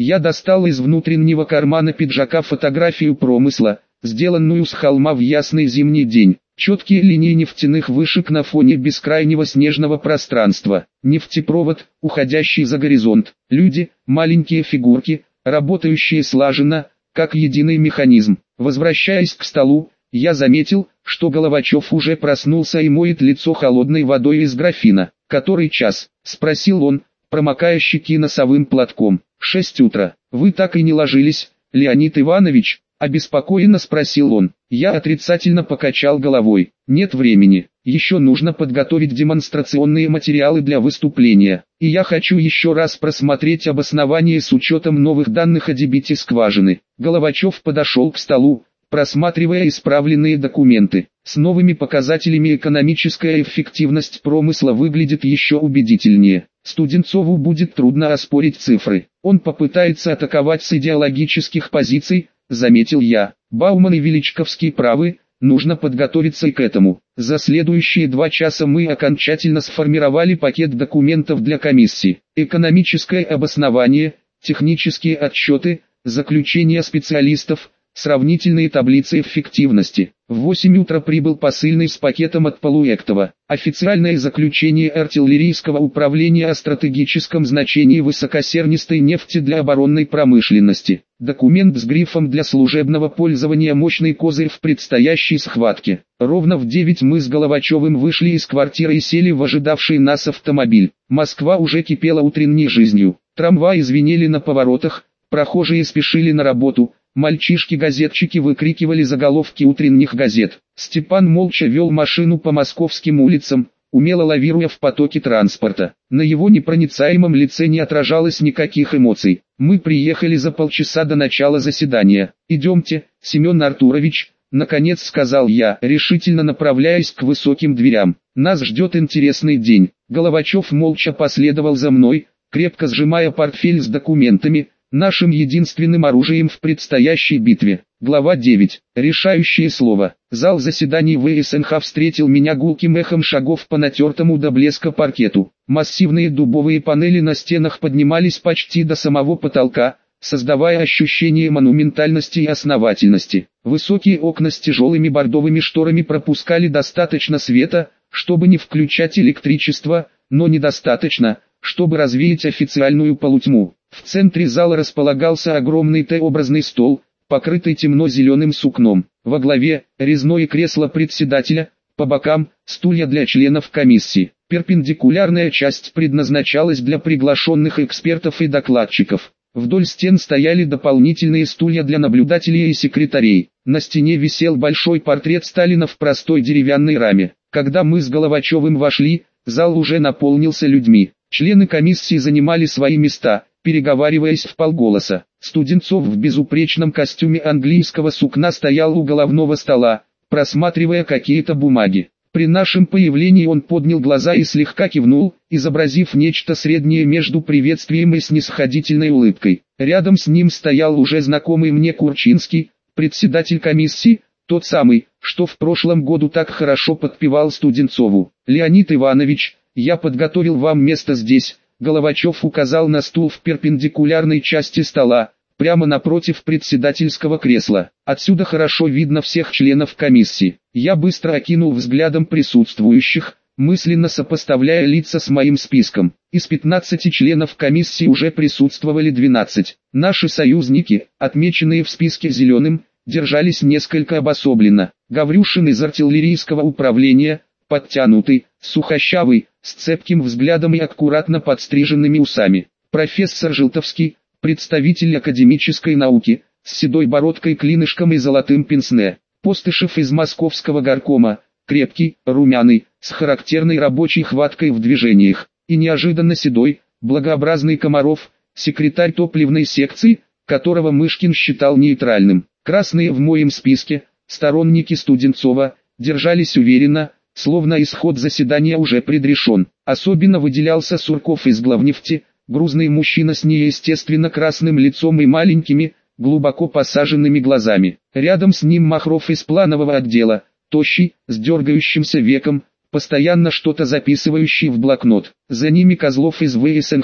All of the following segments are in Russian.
Я достал из внутреннего кармана пиджака фотографию промысла, сделанную с холма в ясный зимний день. Четкие линии нефтяных вышек на фоне бескрайнего снежного пространства. Нефтепровод, уходящий за горизонт. Люди, маленькие фигурки, работающие слаженно, как единый механизм. Возвращаясь к столу, я заметил, что Головачев уже проснулся и моет лицо холодной водой из графина. «Который час?» – спросил он, промокая щеки носовым платком. 6 утра. Вы так и не ложились, Леонид Иванович?» – обеспокоенно спросил он. Я отрицательно покачал головой. «Нет времени. Еще нужно подготовить демонстрационные материалы для выступления. И я хочу еще раз просмотреть обоснование с учетом новых данных о дебите скважины». Головачев подошел к столу, просматривая исправленные документы. С новыми показателями экономическая эффективность промысла выглядит еще убедительнее. Студенцову будет трудно оспорить цифры. Он попытается атаковать с идеологических позиций, заметил я. Бауман и Величковский правы, нужно подготовиться и к этому. За следующие 2 часа мы окончательно сформировали пакет документов для комиссии. Экономическое обоснование, технические отчеты, заключения специалистов, сравнительные таблицы эффективности. В 8 утра прибыл посыльный с пакетом от Полуэктова. Официальное заключение артиллерийского управления о стратегическом значении высокосернистой нефти для оборонной промышленности. Документ с грифом для служебного пользования мощный козырь в предстоящей схватке. Ровно в 9 мы с Головачевым вышли из квартиры и сели в ожидавший нас автомобиль. Москва уже кипела утренней жизнью. Трамваи звенели на поворотах, прохожие спешили на работу. Мальчишки-газетчики выкрикивали заголовки утренних газет. Степан молча вел машину по московским улицам, умело лавируя в потоке транспорта. На его непроницаемом лице не отражалось никаких эмоций. Мы приехали за полчаса до начала заседания. «Идемте, Семен Артурович», — наконец сказал я, решительно направляясь к высоким дверям. «Нас ждет интересный день». Головачев молча последовал за мной, крепко сжимая портфель с документами, нашим единственным оружием в предстоящей битве. Глава 9. Решающее слово. Зал заседаний ВСНХ встретил меня гулким эхом шагов по натертому до блеска паркету. Массивные дубовые панели на стенах поднимались почти до самого потолка, создавая ощущение монументальности и основательности. Высокие окна с тяжелыми бордовыми шторами пропускали достаточно света, чтобы не включать электричество, но недостаточно, чтобы развеять официальную полутьму. В центре зала располагался огромный Т-образный стол, покрытый темно-зеленым сукном. Во главе – резное кресло председателя, по бокам – стулья для членов комиссии. Перпендикулярная часть предназначалась для приглашенных экспертов и докладчиков. Вдоль стен стояли дополнительные стулья для наблюдателей и секретарей. На стене висел большой портрет Сталина в простой деревянной раме. Когда мы с Головачевым вошли, зал уже наполнился людьми. Члены комиссии занимали свои места, переговариваясь вполголоса. Студенцов в безупречном костюме английского сукна стоял у головного стола, просматривая какие-то бумаги. При нашем появлении он поднял глаза и слегка кивнул, изобразив нечто среднее между приветствием и снисходительной улыбкой. Рядом с ним стоял уже знакомый мне Курчинский, председатель комиссии, тот самый, что в прошлом году так хорошо подпевал Студенцову. «Леонид Иванович, я подготовил вам место здесь». Головачев указал на стул в перпендикулярной части стола, прямо напротив председательского кресла. Отсюда хорошо видно всех членов комиссии. Я быстро окинул взглядом присутствующих, мысленно сопоставляя лица с моим списком. Из 15 членов комиссии уже присутствовали 12. Наши союзники, отмеченные в списке зеленым, держались несколько обособленно. Гаврюшин из артиллерийского управления, подтянутый, сухощавый, с цепким взглядом и аккуратно подстриженными усами. Профессор Желтовский, представитель академической науки, с седой бородкой, клинышком и золотым пенсне. Постышев из московского горкома, крепкий, румяный, с характерной рабочей хваткой в движениях. И неожиданно седой, благообразный Комаров, секретарь топливной секции, которого Мышкин считал нейтральным. Красные в моем списке, сторонники Студенцова, держались уверенно, словно исход заседания уже предрешен. Особенно выделялся Сурков из главнефти, грузный мужчина с неестественно красным лицом и маленькими, глубоко посаженными глазами. Рядом с ним Махров из планового отдела, тощий, с дергающимся веком, постоянно что-то записывающий в блокнот. За ними Козлов из ВСНХ.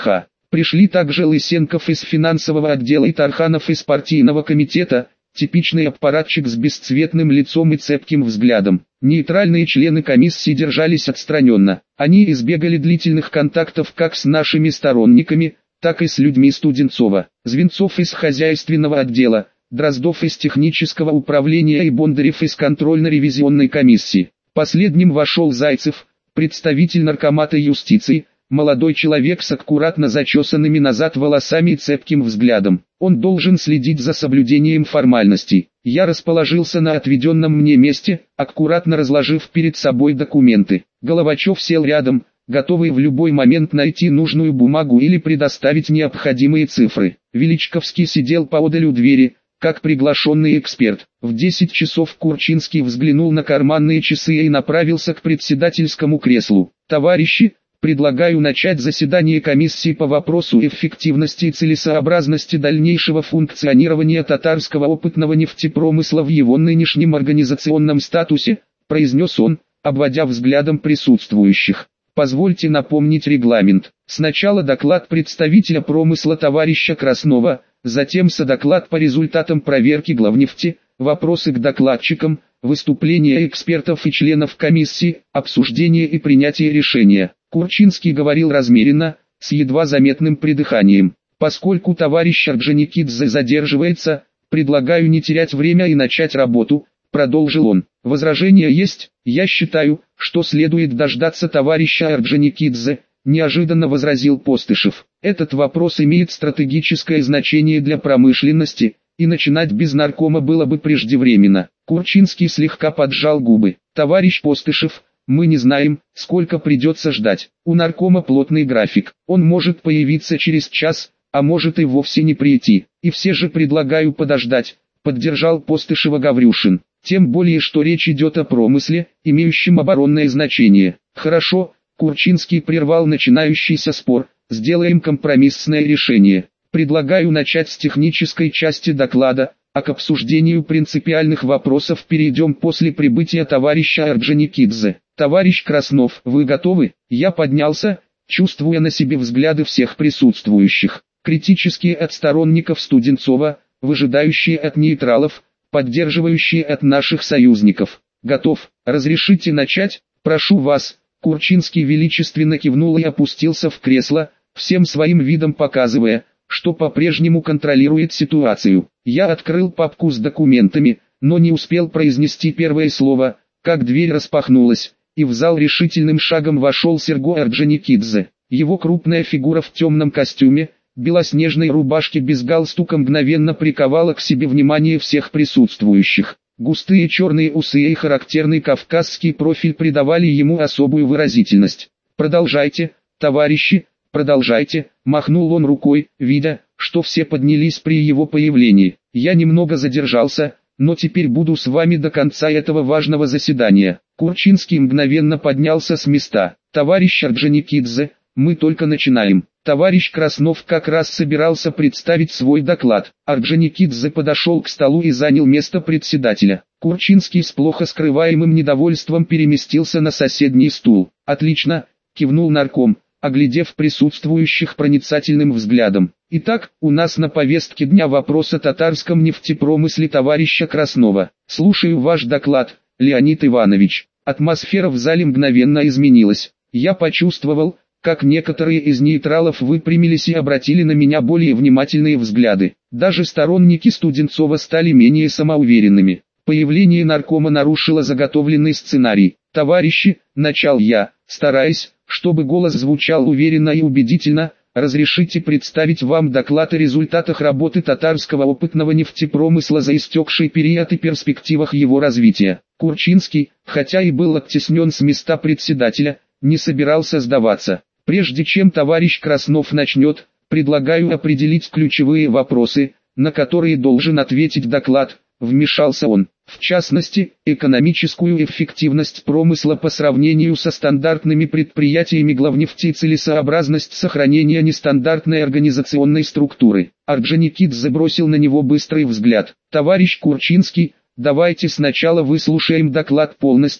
Пришли также Лысенков из финансового отдела и Тарханов из партийного комитета, типичный аппаратчик с бесцветным лицом и цепким взглядом. Нейтральные члены комиссии держались отстраненно. Они избегали длительных контактов как с нашими сторонниками, так и с людьми Студенцова. Звенцов из хозяйственного отдела, Дроздов из технического управления и Бондарев из контрольно-ревизионной комиссии. Последним вошел Зайцев, представитель наркомата юстиции, молодой человек с аккуратно зачесанными назад волосами и цепким взглядом. Он должен следить за соблюдением формальностей. Я расположился на отведенном мне месте, аккуратно разложив перед собой документы. Головачев сел рядом, готовый в любой момент найти нужную бумагу или предоставить необходимые цифры. Величковский сидел поодаль у двери, как приглашенный эксперт. В 10 часов Курчинский взглянул на карманные часы и направился к председательскому креслу. «Товарищи, предлагаю начать заседание комиссии по вопросу эффективности и целесообразности дальнейшего функционирования татарского опытного нефтепромысла в его нынешнем организационном статусе», произнес он, обводя взглядом присутствующих. «Позвольте напомнить регламент. Сначала доклад представителя промысла товарища Краснова, затем содоклад по результатам проверки главнефти, вопросы к докладчикам, выступления экспертов и членов комиссии, обсуждение и принятие решения». Курчинский говорил размеренно, с едва заметным придыханием. «Поскольку товарищ Орджоникидзе задерживается, предлагаю не терять время и начать работу», продолжил он. «Возражения есть? Я считаю, что следует дождаться товарища Орджоникидзе», неожиданно возразил Постышев. «Этот вопрос имеет стратегическое значение для промышленности, и начинать без наркома было бы преждевременно». Курчинский слегка поджал губы. «Товарищ Постышев, мы не знаем, сколько придется ждать. У наркома плотный график. Он может появиться через час, а может и вовсе не прийти. И все же предлагаю подождать», поддержал Постышева Гаврюшин. «Тем более, что речь идет о промысле, имеющем оборонное значение». «Хорошо», Курчинский прервал начинающийся спор, «сделаем компромиссное решение. Предлагаю начать с технической части доклада, а к обсуждению принципиальных вопросов перейдем после прибытия товарища Орджоникидзе. Товарищ Краснов, вы готовы?» Я поднялся, чувствуя на себе взгляды всех присутствующих. Критические от сторонников Студенцова, выжидающие от нейтралов, поддерживающие от наших союзников. «Готов. Разрешите начать? Прошу вас». Курчинский величественно кивнул и опустился в кресло, всем своим видом показывая, что по-прежнему контролирует ситуацию. Я открыл папку с документами, но не успел произнести первое слово, как дверь распахнулась, и в зал решительным шагом вошел Серго Орджоникидзе. Его крупная фигура в темном костюме, белоснежной рубашке без галстука мгновенно приковала к себе внимание всех присутствующих. Густые черные усы и характерный кавказский профиль придавали ему особую выразительность. «Продолжайте, товарищи, продолжайте», махнул он рукой, видя, что все поднялись при его появлении. «Я немного задержался, но теперь буду с вами до конца этого важного заседания». Курчинский мгновенно поднялся с места. «Товарищ Орджоникидзе, мы только начинаем». Товарищ Краснов как раз собирался представить свой доклад. Орджоникидзе подошел к столу и занял место председателя. Курчинский с плохо скрываемым недовольством переместился на соседний стул. «Отлично», кивнул нарком, оглядев присутствующих проницательным взглядом. «Итак, у нас на повестке дня вопрос о татарском нефтепромысле товарища Краснова. Слушаю ваш доклад, Леонид Иванович». Атмосфера в зале мгновенно изменилась. Я почувствовал, как некоторые из нейтралов выпрямились и обратили на меня более внимательные взгляды. Даже сторонники Студенцова стали менее самоуверенными. Появление наркома нарушило заготовленный сценарий. «Товарищи», — начал я, стараясь, чтобы голос звучал уверенно и убедительно, «разрешите представить вам доклад о результатах работы татарского опытного нефтепромысла за истекший период и перспективах его развития». Курчинский, хотя и был оттеснен с места председателя, не собирался сдаваться. «Прежде чем товарищ Краснов начнет, предлагаю определить ключевые вопросы, на которые должен ответить доклад», вмешался он. «В частности, экономическую эффективность промысла по сравнению со стандартными предприятиями главнефти и целесообразность сохранения нестандартной организационной структуры». Орджоникидзе бросил на него быстрый взгляд. «Товарищ Курчинский, давайте сначала выслушаем доклад полностью,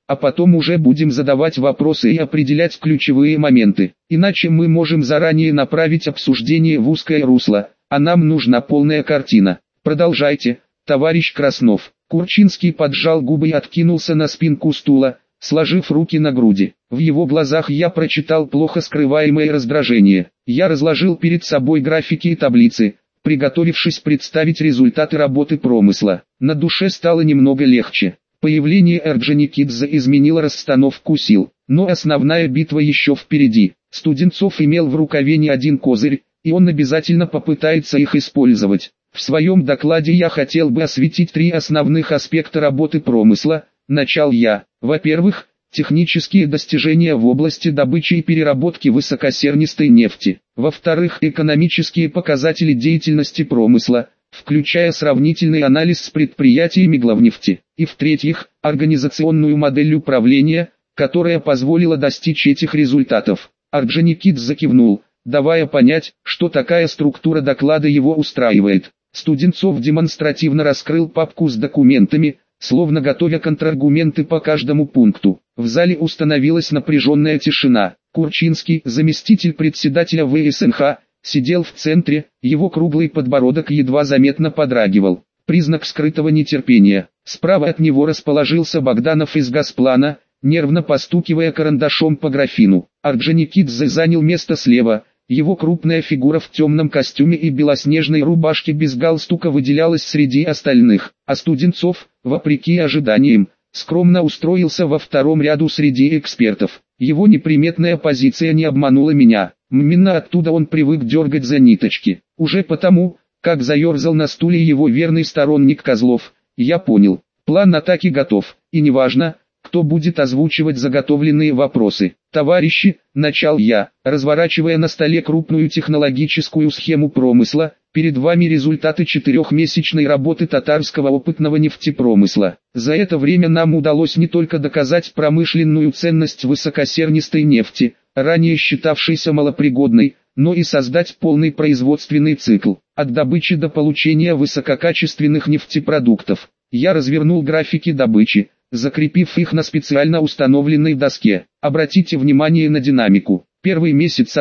а потом уже будем задавать вопросы и определять ключевые моменты. Иначе мы можем заранее направить обсуждение в узкое русло, а нам нужна полная картина. Продолжайте, товарищ Краснов. Курчинский поджал губы и откинулся на спинку стула, сложив руки на груди. В его глазах я прочитал плохо скрываемое раздражение. Я разложил перед собой графики и таблицы, приготовившись представить результаты работы промысла. На душе стало немного легче. Появление Орджоникидзе изменило расстановку сил, но основная битва еще впереди. Студенцов имел в рукаве не один козырь, и он обязательно попытается их использовать. В своем докладе я хотел бы осветить три основных аспекта работы промысла, начал я. Во-первых, технические достижения в области добычи и переработки высокосернистой нефти. Во-вторых, экономические показатели деятельности промысла, включая сравнительный анализ с предприятиями главнефти. И в-третьих, организационную модель управления, которая позволила достичь этих результатов. Орджоникидзе кивнул, давая понять, что такая структура доклада его устраивает. Студенцов демонстративно раскрыл папку с документами, словно готовя контраргументы по каждому пункту. В зале установилась напряженная тишина. Курчинский, заместитель председателя ВСНХ, сидел в центре, его круглый подбородок едва заметно подрагивал. Признак скрытого нетерпения. Справа от него расположился Богданов из Газплана, нервно постукивая карандашом по графину. Орджоникидзе занял место слева. Его крупная фигура в темном костюме и белоснежной рубашке без галстука выделялась среди остальных, а Студенцов, вопреки ожиданиям, скромно устроился во втором ряду среди экспертов. Его неприметная позиция не обманула меня, именно оттуда он привык дергать за ниточки. Уже потому, как заерзал на стуле его верный сторонник Козлов, я понял, план атаки готов, и неважно, кто будет озвучивать заготовленные вопросы. «Товарищи», — начал я, разворачивая на столе крупную технологическую схему промысла, «перед вами результаты 4-месячной работы татарского опытного нефтепромысла. За это время нам удалось не только доказать промышленную ценность высокосернистой нефти, ранее считавшейся малопригодной, но и создать полный производственный цикл, от добычи до получения высококачественных нефтепродуктов». Я развернул графики добычи, закрепив их на специально установленной доске. Обратите внимание на динамику. Первый месяц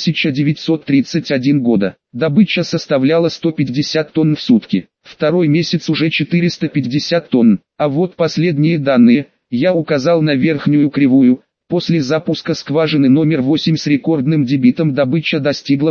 1931 года. Добыча составляла 150 тонн в сутки. Второй месяц уже 450 тонн. А вот последние данные, я указал на верхнюю кривую. После запуска скважины номер 8 с рекордным дебитом добыча достигла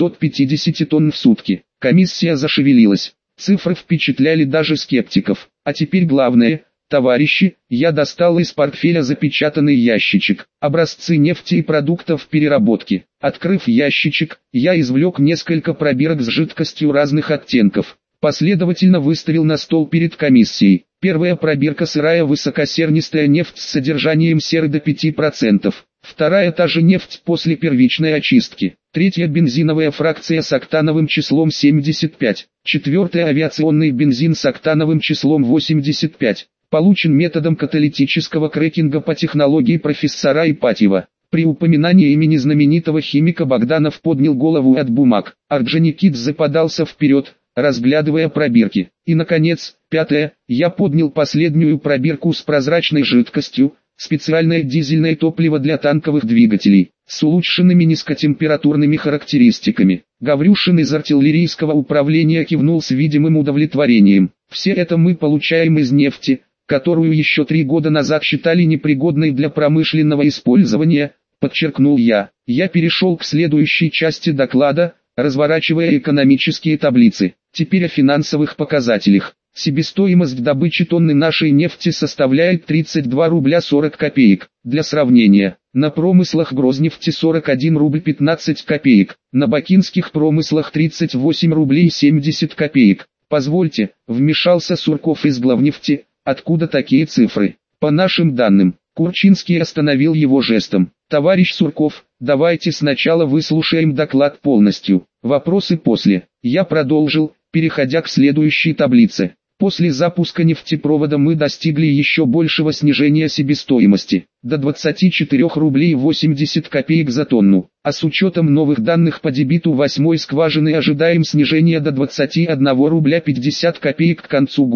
850 тонн в сутки. Комиссия зашевелилась. Цифры впечатляли даже скептиков. А теперь главное. Товарищи, я достал из портфеля запечатанный ящичек, образцы нефти и продуктов переработки. Открыв ящичек, я извлек несколько пробирок с жидкостью разных оттенков. Последовательно выставил на стол перед комиссией. Первая пробирка сырая высокосернистая нефть с содержанием серы до 5%. Вторая та же нефть после первичной очистки. Третья бензиновая фракция с октановым числом 75. Четвертая авиационный бензин с октановым числом 85. Получен методом каталитического крекинга по технологии профессора Ипатьева. При упоминании имени знаменитого химика Богданов поднял голову от бумаг. Орджоникидзе подался вперед, разглядывая пробирки. И наконец, пятое, я поднял последнюю пробирку с прозрачной жидкостью, специальное дизельное топливо для танковых двигателей, с улучшенными низкотемпературными характеристиками. Гаврюшин из артиллерийского управления кивнул с видимым удовлетворением. Все это мы получаем из нефти, которую еще 3 года назад считали непригодной для промышленного использования, подчеркнул я. Я перешел к следующей части доклада, разворачивая экономические таблицы. Теперь о финансовых показателях. Себестоимость добычи тонны нашей нефти составляет 32 рубля 40 копеек. Для сравнения, на промыслах Грознефти 41 рубль 15 копеек, на бакинских промыслах 38 рублей 70 копеек. Позвольте, вмешался Сурков из Главнефти. Откуда такие цифры? По нашим данным, Курчинский остановил его жестом. Товарищ Сурков, давайте сначала выслушаем доклад полностью. Вопросы после. Я продолжил, переходя к следующей таблице. После запуска нефтепровода мы достигли еще большего снижения себестоимости, до 24 рублей 80 копеек за тонну, а с учетом новых данных по дебиту 8-й скважины ожидаем снижение до 21 рубля 50 копеек к концу года.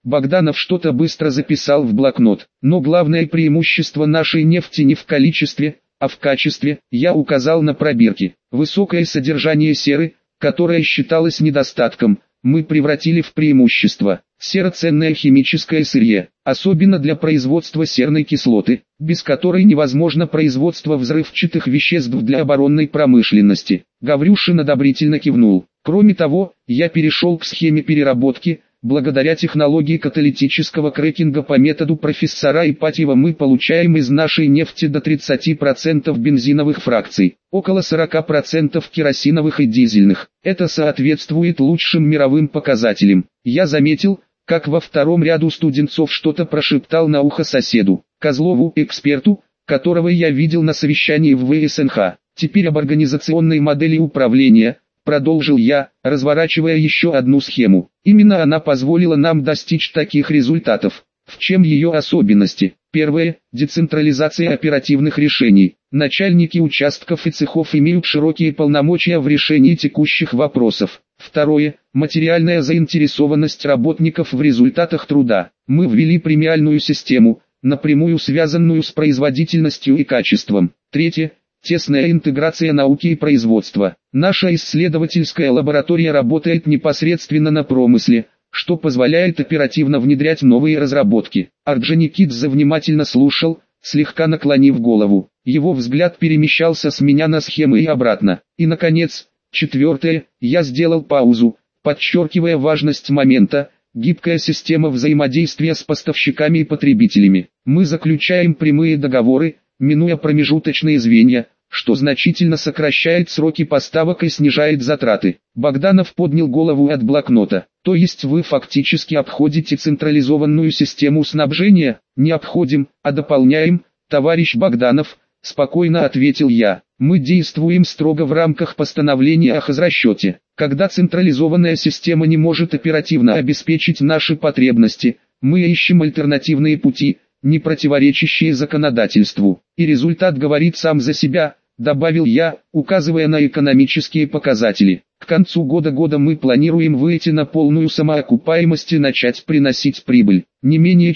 Богданов что-то быстро записал в блокнот. Но главное преимущество нашей нефти не в количестве, а в качестве. Я указал на пробирки. Высокое содержание серы, которое считалось недостатком, мы превратили в преимущество. Сера – ценное химическое сырье, особенно для производства серной кислоты, без которой невозможно производство взрывчатых веществ для оборонной промышленности. Гаврюшин одобрительно кивнул. Кроме того, я перешел к схеме переработки. Благодаря технологии каталитического крекинга по методу профессора Ипатьева мы получаем из нашей нефти до 30% бензиновых фракций, около 40% керосиновых и дизельных. Это соответствует лучшим мировым показателям. Я заметил, как во втором ряду Студенцов что-то прошептал на ухо соседу, Козлову, эксперту, которого я видел на совещании в ВСНХ. Теперь об организационной модели управления, продолжил я, разворачивая еще одну схему. Именно она позволила нам достичь таких результатов. В чем ее особенности? Первое – децентрализация оперативных решений. Начальники участков и цехов имеют широкие полномочия в решении текущих вопросов. Второе – материальная заинтересованность работников в результатах труда. Мы ввели премиальную систему, напрямую связанную с производительностью и качеством. Третье – тесная интеграция науки и производства. Наша исследовательская лаборатория работает непосредственно на промысле, что позволяет оперативно внедрять новые разработки. Орджоникидзе внимательно слушал, слегка наклонив голову. Его взгляд перемещался с меня на схемы и обратно. И наконец, четвертое, я сделал паузу, подчеркивая важность момента, гибкая система взаимодействия с поставщиками и потребителями. Мы заключаем прямые договоры, минуя промежуточные звенья, что значительно сокращает сроки поставок и снижает затраты. Богданов поднял голову от блокнота. То есть вы фактически обходите централизованную систему снабжения? Не обходим, а дополняем, товарищ Богданов, спокойно ответил я. Мы действуем строго в рамках постановления о хозрасчете. Когда централизованная система не может оперативно обеспечить наши потребности, мы ищем альтернативные пути, не противоречащие законодательству. И результат говорит сам за себя, добавил я, указывая на экономические показатели. К концу года мы планируем выйти на полную самоокупаемость и начать приносить прибыль. Не менее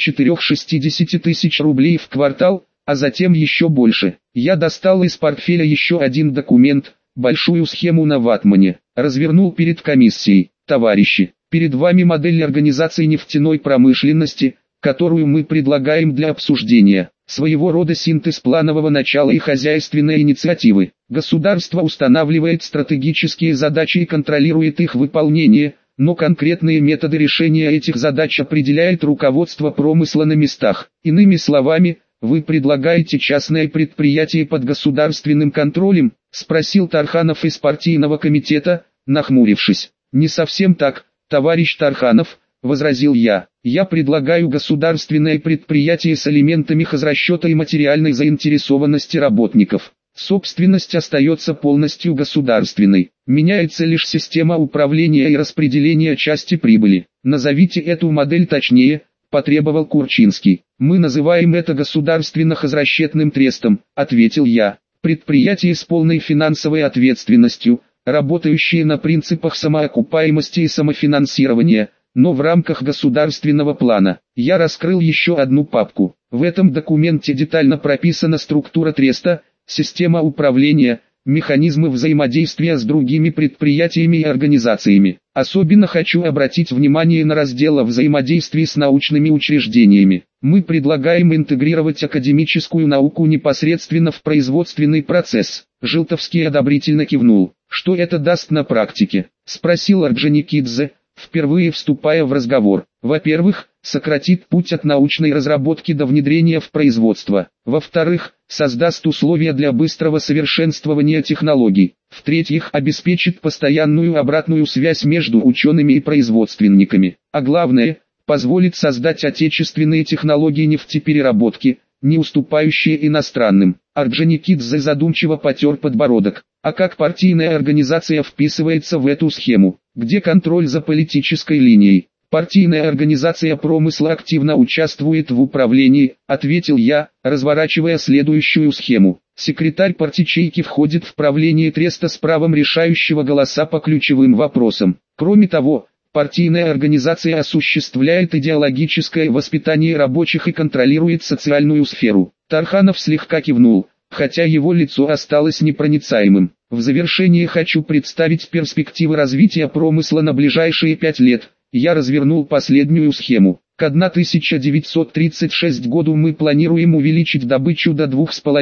4-60 тысяч рублей в квартал, а затем еще больше. Я достал из портфеля еще один документ, большую схему на ватмане. Развернул перед комиссией. Товарищи, перед вами модель организации нефтяной промышленности, которую мы предлагаем для обсуждения. Своего рода синтез планового начала и хозяйственной инициативы. Государство устанавливает стратегические задачи и контролирует их выполнение, но конкретные методы решения этих задач определяет руководство промысла на местах. Иными словами, вы предлагаете частное предприятие под государственным контролем? Спросил Тарханов из партийного комитета, нахмурившись. Не совсем так, товарищ Тарханов, возразил я. Я предлагаю государственное предприятие с элементами хозрасчета и материальной заинтересованности работников. Собственность остается полностью государственной. Меняется лишь система управления и распределения части прибыли. Назовите эту модель точнее, потребовал Курчинский. Мы называем это государственно-хозрасчетным трестом, ответил я. Предприятие с полной финансовой ответственностью, работающее на принципах самоокупаемости и самофинансирования, но в рамках государственного плана. Я раскрыл еще одну папку. В этом документе детально прописана структура треста, система управления, механизмы взаимодействия с другими предприятиями и организациями. Особенно хочу обратить внимание на раздел о взаимодействии с научными учреждениями. Мы предлагаем интегрировать академическую науку непосредственно в производственный процесс. Желтовский одобрительно кивнул. Что это даст на практике? Спросил Орджоникидзе, впервые вступая в разговор. Во-первых, сократит путь от научной разработки до внедрения в производство. Во-вторых, создаст условия для быстрого совершенствования технологий. В-третьих, обеспечит постоянную обратную связь между учеными и производственниками. А главное, позволит создать отечественные технологии нефтепереработки, не уступающие иностранным. Орджоникидзе задумчиво потер подбородок. А как партийная организация вписывается в эту схему? Где контроль за политической линией? Партийная организация промысла активно участвует в управлении, ответил я, разворачивая следующую схему. Секретарь партячейки входит в правление треста с правом решающего голоса по ключевым вопросам. Кроме того, Партийная организация осуществляет идеологическое воспитание рабочих и контролирует социальную сферу. Тарханов слегка кивнул, хотя его лицо осталось непроницаемым. В завершение хочу представить перспективы развития промысла на ближайшие 5 лет. Я развернул последнюю схему. К 1936 году мы планируем увеличить добычу до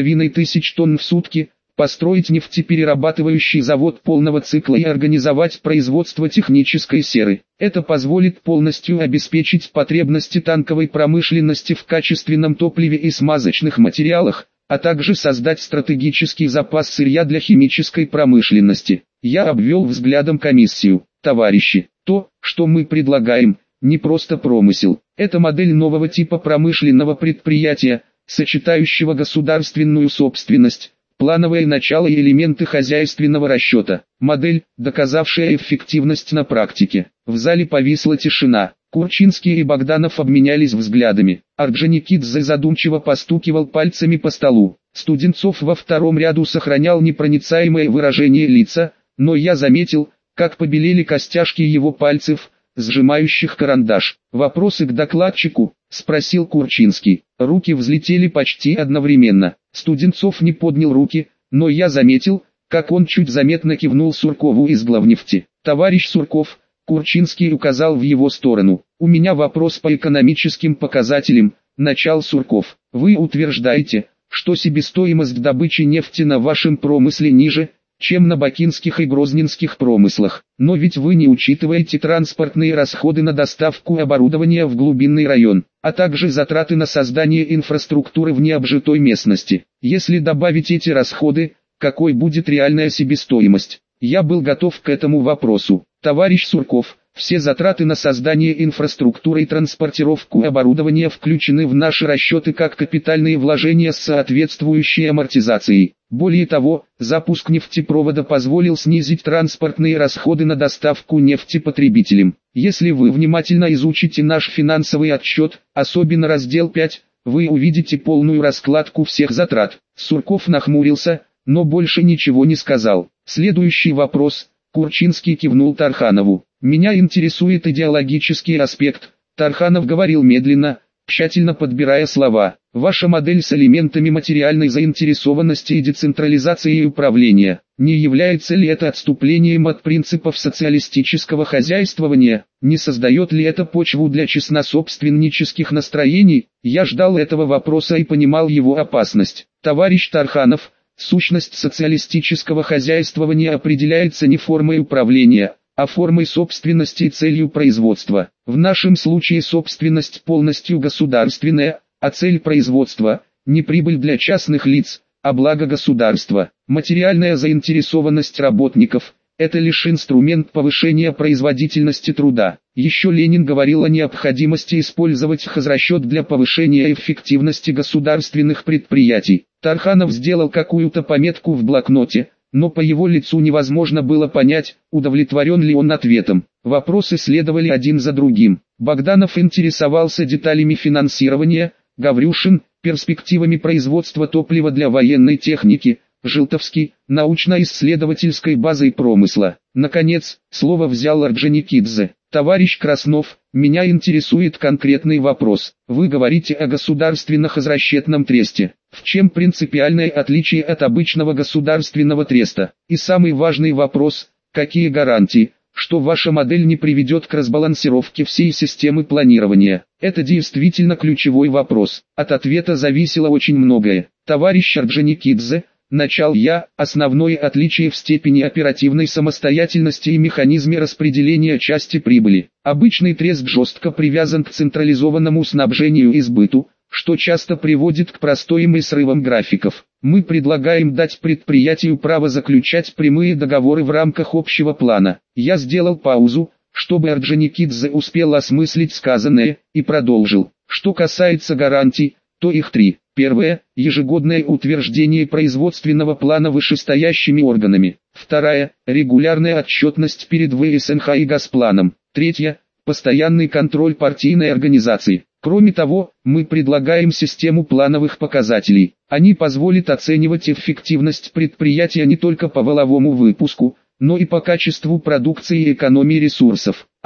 2500 тонн в сутки, построить нефтеперерабатывающий завод полного цикла и организовать производство технической серы. Это позволит полностью обеспечить потребности танковой промышленности в качественном топливе и смазочных материалах, а также создать стратегический запас сырья для химической промышленности. Я обвел взглядом комиссию. Товарищи, то, что мы предлагаем, не просто промысел. Это модель нового типа промышленного предприятия, сочетающего государственную собственность, плановое начало и элементы хозяйственного расчета. Модель, доказавшая эффективность на практике. В зале повисла тишина. Курчинский и Богданов обменялись взглядами. Орджоникидзе задумчиво постукивал пальцами по столу. Студенцов во втором ряду сохранял непроницаемое выражение лица, но я заметил, как побелели костяшки его пальцев, сжимающих карандаш. «Вопросы к докладчику?» — спросил Курчинский. Руки взлетели почти одновременно. Студенцов не поднял руки, но я заметил, как он чуть заметно кивнул Суркову из главнефти. «Товарищ Сурков», — Курчинский указал в его сторону, — «у меня вопрос по экономическим показателям», — начал Сурков. «Вы утверждаете, что себестоимость добычи нефти на вашем промысле ниже, чем на бакинских и грозненских промыслах. Но ведь вы не учитываете транспортные расходы на доставку оборудования в глубинный район, а также затраты на создание инфраструктуры в необжитой местности. Если добавить эти расходы, какой будет реальная себестоимость?» Я был готов к этому вопросу. «Товарищ Сурков, все затраты на создание инфраструктуры и транспортировку оборудования включены в наши расчеты как капитальные вложения с соответствующей амортизацией. Более того, запуск нефтепровода позволил снизить транспортные расходы на доставку нефти потребителям. Если вы внимательно изучите наш финансовый отчет, особенно раздел 5, вы увидите полную раскладку всех затрат». Сурков нахмурился, но больше ничего не сказал. «Следующий вопрос», — Курчинский кивнул Тарханову. «Меня интересует идеологический аспект», — Тарханов говорил медленно, тщательно подбирая слова. «Ваша модель с элементами материальной заинтересованности и децентрализации управления, не является ли это отступлением от принципов социалистического хозяйствования? Не создает ли это почву для частнособственнических настроений?» Я ждал этого вопроса и понимал его опасность. «Товарищ Тарханов, сущность социалистического хозяйствования определяется не формой управления, а формой собственности и целью производства. В нашем случае собственность полностью государственная, а цель производства – не прибыль для частных лиц, а благо государства. Материальная заинтересованность работников – это лишь инструмент повышения производительности труда. Еще Ленин говорил о необходимости использовать хозрасчет для повышения эффективности государственных предприятий. Тарханов сделал какую-то пометку в блокноте, но по его лицу невозможно было понять, удовлетворен ли он ответом. Вопросы следовали один за другим. Богданов интересовался деталями финансирования, Гаврюшин – перспективами производства топлива для военной техники, Жилтовский – научно-исследовательской базой промысла. Наконец, слово взял Орджоникидзе. «Товарищ Краснов, меня интересует конкретный вопрос. Вы говорите о государственно-хозрасчетном тресте. В чем принципиальное отличие от обычного государственного треста? И самый важный вопрос, какие гарантии, что ваша модель не приведет к разбалансировке всей системы планирования?» Это действительно ключевой вопрос. От ответа зависело очень многое. «Товарищ Орджоникидзе», начал я, основное отличие в степени оперативной самостоятельности и механизме распределения части прибыли. Обычный трест жестко привязан к централизованному снабжению и сбыту, что часто приводит к простоям и срывам графиков. Мы предлагаем дать предприятию право заключать прямые договоры в рамках общего плана. Я сделал паузу, чтобы Орджоникидзе успел осмыслить сказанное, и продолжил. Что касается гарантий, то их три. Первое – ежегодное утверждение производственного плана вышестоящими органами. Вторая – регулярная отчетность перед ВСНХ и Госпланом. Третья – постоянный контроль партийной организации. Кроме того, мы предлагаем систему плановых показателей. Они позволят оценивать эффективность предприятия не только по валовому выпуску, но и по качеству продукции и экономии ресурсов.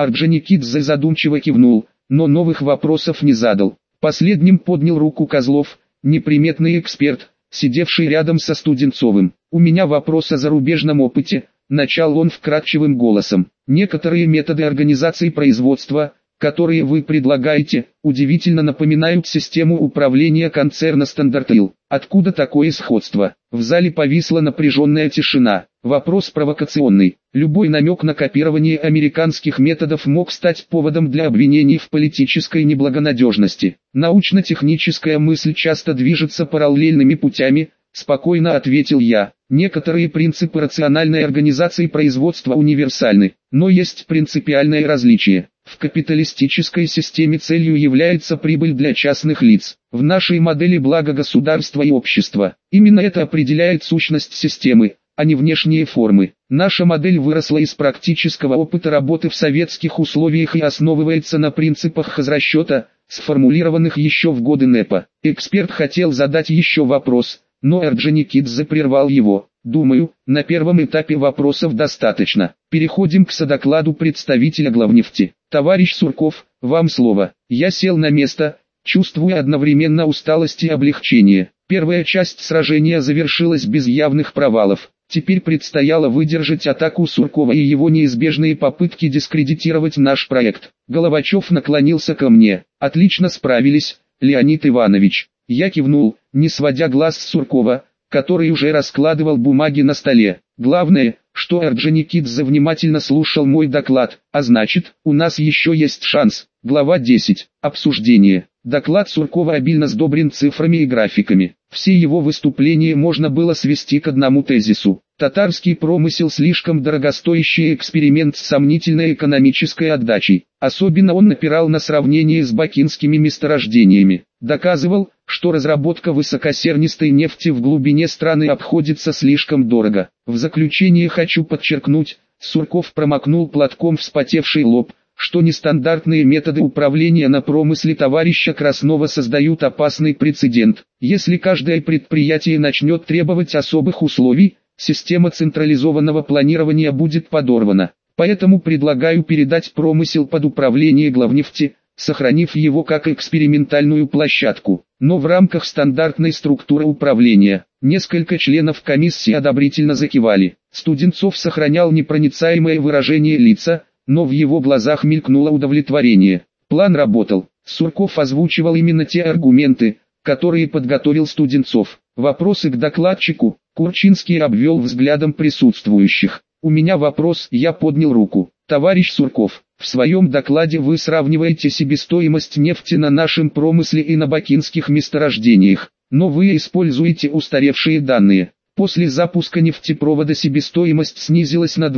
Орджоникидзе задумчиво кивнул, но новых вопросов не задал. Последним поднял руку Козлов, неприметный эксперт, сидевший рядом со Студенцовым. «У меня вопрос о зарубежном опыте», — начал он вкрадчивым голосом. «Некоторые методы организации производства, которые вы предлагаете, удивительно напоминают систему управления концерна Стандарт-Ойл. Откуда такое сходство?» В зале повисла напряженная тишина. Вопрос провокационный. Любой намек на копирование американских методов мог стать поводом для обвинений в политической неблагонадежности. Научно-техническая мысль часто движется параллельными путями, спокойно ответил я. Некоторые принципы рациональной организации производства универсальны, но есть принципиальное различие. В капиталистической системе целью является прибыль для частных лиц. В нашей модели благо государства и общества. Именно это определяет сущность системы, а не внешние формы. Наша модель выросла из практического опыта работы в советских условиях и основывается на принципах хозрасчета, сформулированных еще в годы НЭПа. Эксперт хотел задать еще вопрос, но Орджоникидзе прервал его. «Думаю, на первом этапе вопросов достаточно. Переходим к содокладу представителя главнефти. Товарищ Сурков, вам слово». Я сел на место, чувствуя одновременно усталость и облегчение. Первая часть сражения завершилась без явных провалов. Теперь предстояло выдержать атаку Суркова и его неизбежные попытки дискредитировать наш проект. Головачев наклонился ко мне. «Отлично справились, Леонид Иванович». Я кивнул, не сводя глаз с Суркова, который уже раскладывал бумаги на столе. Главное, что Орджоникидзе внимательно слушал мой доклад, а значит, у нас еще есть шанс. Глава 10. Обсуждение. Доклад Суркова обильно сдобрен цифрами и графиками. Все его выступления можно было свести к одному тезису. Татарский промысел слишком дорогостоящий эксперимент с сомнительной экономической отдачей. Особенно он напирал на сравнение с бакинскими месторождениями. Доказывал, что разработка высокосернистой нефти в глубине страны обходится слишком дорого. В заключение хочу подчеркнуть, Сурков промокнул платком вспотевший лоб, что нестандартные методы управления на промысле товарища Краснова создают опасный прецедент. Если каждое предприятие начнет требовать особых условий, система централизованного планирования будет подорвана. Поэтому предлагаю передать промысел под управление главнефти, сохранив его как экспериментальную площадку, но в рамках стандартной структуры управления. Несколько членов комиссии одобрительно закивали. Студенцов сохранял непроницаемое выражение лица, но в его глазах мелькнуло удовлетворение. План работал. Сурков озвучивал именно те аргументы, которые подготовил Студенцов. Вопросы к докладчику. Курчинский обвел взглядом присутствующих. «У меня вопрос», я поднял руку. «Товарищ Сурков, в своем докладе вы сравниваете себестоимость нефти на нашем промысле и на бакинских месторождениях, но вы используете устаревшие данные. После запуска нефтепровода себестоимость снизилась на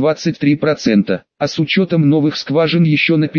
23%, а с учетом новых скважин еще на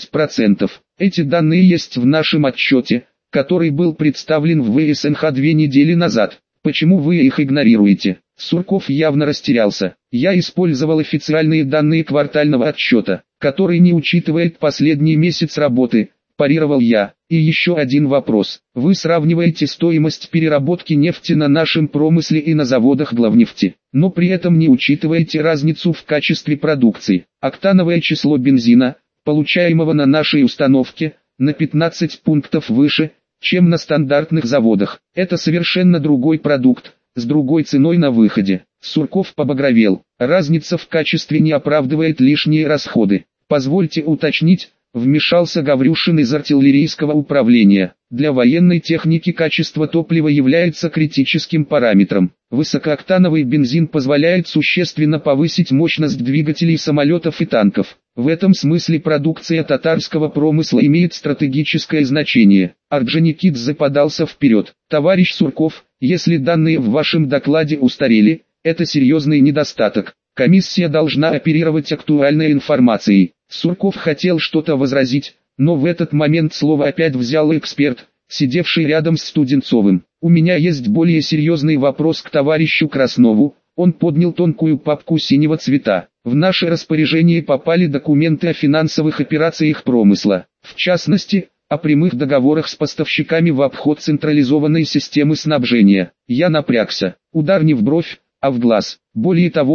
15%. Эти данные есть в нашем отчете, который был представлен в ВСНХ 2 недели назад. Почему вы их игнорируете?» Сурков явно растерялся. «Я использовал официальные данные квартального отчета, который не учитывает последний месяц работы», парировал я. «И еще один вопрос. Вы сравниваете стоимость переработки нефти на нашем промысле и на заводах главнефти, но при этом не учитываете разницу в качестве продукции. Октановое число бензина, получаемого на нашей установке, на 15 пунктов выше, чем на стандартных заводах. Это совершенно другой продукт, с другой ценой на выходе». Сурков побагровел. «Разница в качестве не оправдывает лишние расходы. Позвольте уточнить», вмешался Гаврюшин из артиллерийского управления. «Для военной техники качество топлива является критическим параметром. Высокооктановый бензин позволяет существенно повысить мощность двигателей самолетов и танков. В этом смысле продукция татарского промысла имеет стратегическое значение». Орджоникидзе подался вперед. «Товарищ Сурков, если данные в вашем докладе устарели, это серьезный недостаток. Комиссия должна оперировать актуальной информацией». Сурков хотел что-то возразить, но в этот момент слово опять взял эксперт, сидевший рядом с Студенцовым. «У меня есть более серьезный вопрос к товарищу Краснову». Он поднял тонкую папку синего цвета. «В наше распоряжение попали документы о финансовых операциях промысла, в частности, о прямых договорах с поставщиками в обход централизованной системы снабжения». Я напрягся. Удар не в бровь, а в глаз. Более того,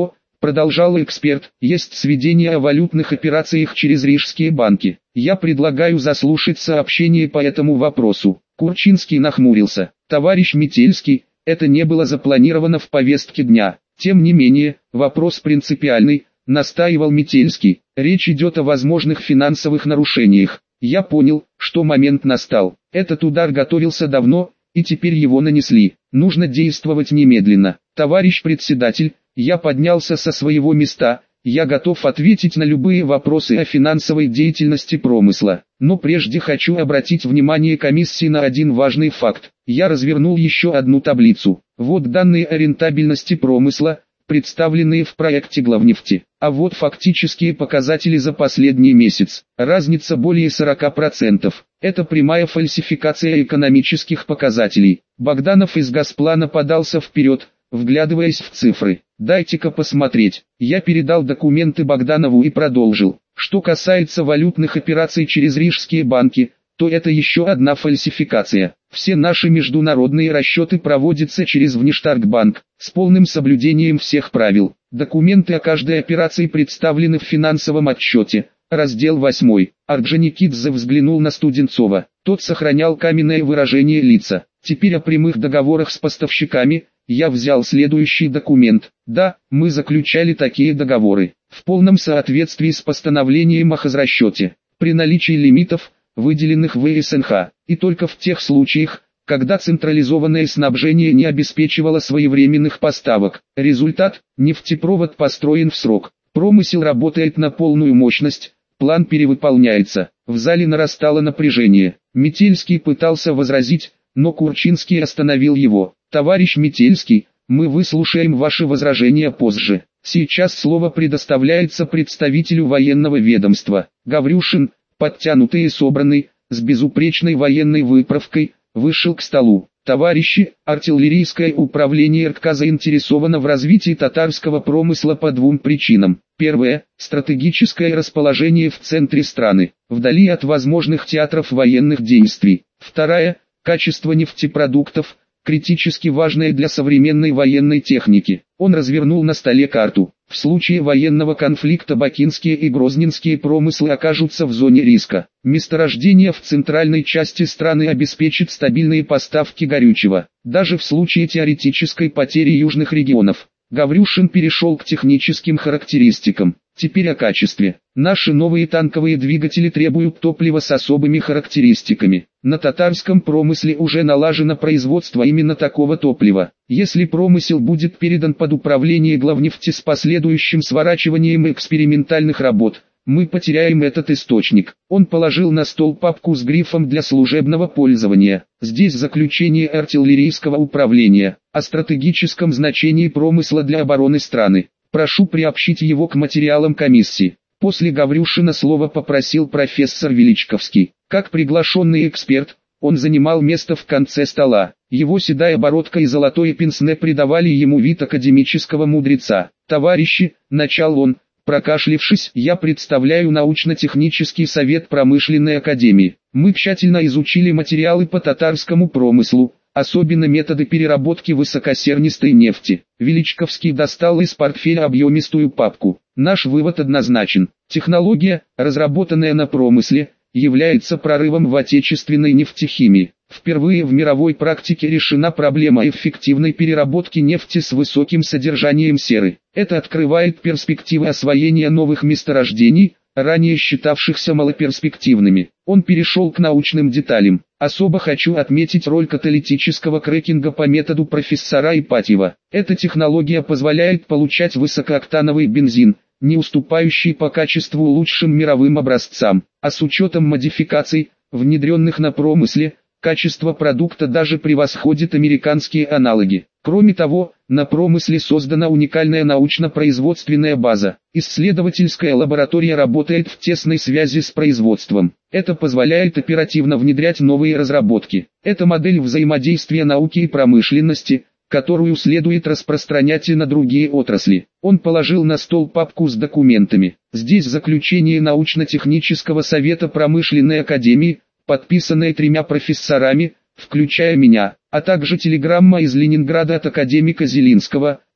продолжал эксперт, есть сведения о валютных операциях через рижские банки. Я предлагаю заслушать сообщение по этому вопросу. Курчинский нахмурился. Товарищ Метельский, это не было запланировано в повестке дня. Тем не менее, вопрос принципиальный, настаивал Метельский. Речь идет о возможных финансовых нарушениях. Я понял, что момент настал. Этот удар готовился давно, и теперь его нанесли. Нужно действовать немедленно. Товарищ председатель, я поднялся со своего места. Я готов ответить на любые вопросы о финансовой деятельности промысла. Но прежде хочу обратить внимание комиссии на один важный факт. Я развернул еще одну таблицу. Вот данные о рентабельности промысла, представленные в проекте Главнефти. А вот фактические показатели за последний месяц. Разница более 40%. Это прямая фальсификация экономических показателей. Богданов из Газплана подался вперед, вглядываясь в цифры. Дайте-ка посмотреть. Я передал документы Богданову и продолжил. Что касается валютных операций через рижские банки, то это еще одна фальсификация. Все наши международные расчеты проводятся через Внештаркбанк, с полным соблюдением всех правил. Документы о каждой операции представлены в финансовом отчете. Раздел 8. Орджоникидзе взглянул на Студенцова. Тот сохранял каменное выражение лица. Теперь о прямых договорах с поставщиками. Я взял следующий документ. Да, мы заключали такие договоры, в полном соответствии с постановлением о хозрасчете, при наличии лимитов, выделенных в СНХ, и только в тех случаях, когда централизованное снабжение не обеспечивало своевременных поставок. Результат – нефтепровод построен в срок, промысел работает на полную мощность, план перевыполняется. В зале нарастало напряжение. Метельский пытался возразить, но Курчинский остановил его. Товарищ Метельский, мы выслушаем ваши возражения позже. Сейчас слово предоставляется представителю военного ведомства. Гаврюшин, подтянутый и собранный, с безупречной военной выправкой, вышел к столу. Товарищи, артиллерийское управление РККА заинтересовано в развитии татарского промысла по двум причинам. Первое – стратегическое расположение в центре страны, вдали от возможных театров военных действий. Вторая – качество нефтепродуктов, критически важное для современной военной техники. Он развернул на столе карту. В случае военного конфликта бакинские и грозненские промыслы окажутся в зоне риска. Месторождение в центральной части страны обеспечит стабильные поставки горючего, даже в случае теоретической потери южных регионов. Гаврюшин перешел к техническим характеристикам. Теперь о качестве. Наши новые танковые двигатели требуют топлива с особыми характеристиками. На татарском промысле уже налажено производство именно такого топлива. Если промысел будет передан под управление Главнефти с последующим сворачиванием экспериментальных работ, мы потеряем этот источник. Он положил на стол папку с грифом для служебного пользования. Здесь заключение артиллерийского управления о стратегическом значении промысла для обороны страны. Прошу приобщить его к материалам комиссии. После Гаврюшина слово попросил профессор Величковский. Как приглашенный эксперт, он занимал место в конце стола. Его седая бородка и золотое пенсне придавали ему вид академического мудреца. «Товарищи», — начал он, прокашлившись, — «я представляю научно-технический совет промышленной академии. Мы тщательно изучили материалы по татарскому промыслу, особенно методы переработки высокосернистой нефти». Величковский достал из портфеля объемистую папку. Наш вывод однозначен. Технология, разработанная на промысле, является прорывом в отечественной нефтехимии. Впервые в мировой практике решена проблема эффективной переработки нефти с высоким содержанием серы. Это открывает перспективы освоения новых месторождений, ранее считавшихся малоперспективными. Он перешел к научным деталям. Особо хочу отметить роль каталитического крекинга по методу профессора Ипатьева. Эта технология позволяет получать высокооктановый бензин, не уступающий по качеству лучшим мировым образцам, а с учетом модификаций, внедренных на промысле, качество продукта даже превосходит американские аналоги. Кроме того, на промысле создана уникальная научно-производственная база. Исследовательская лаборатория работает в тесной связи с производством. Это позволяет оперативно внедрять новые разработки. Это модель взаимодействия науки и промышленности, которую следует распространять и на другие отрасли. Он положил на стол папку с документами. Здесь заключение научно-технического совета промышленной академии, подписанное 3 профессорами, включая меня, а также телеграмма из Ленинграда от академика Зелинского,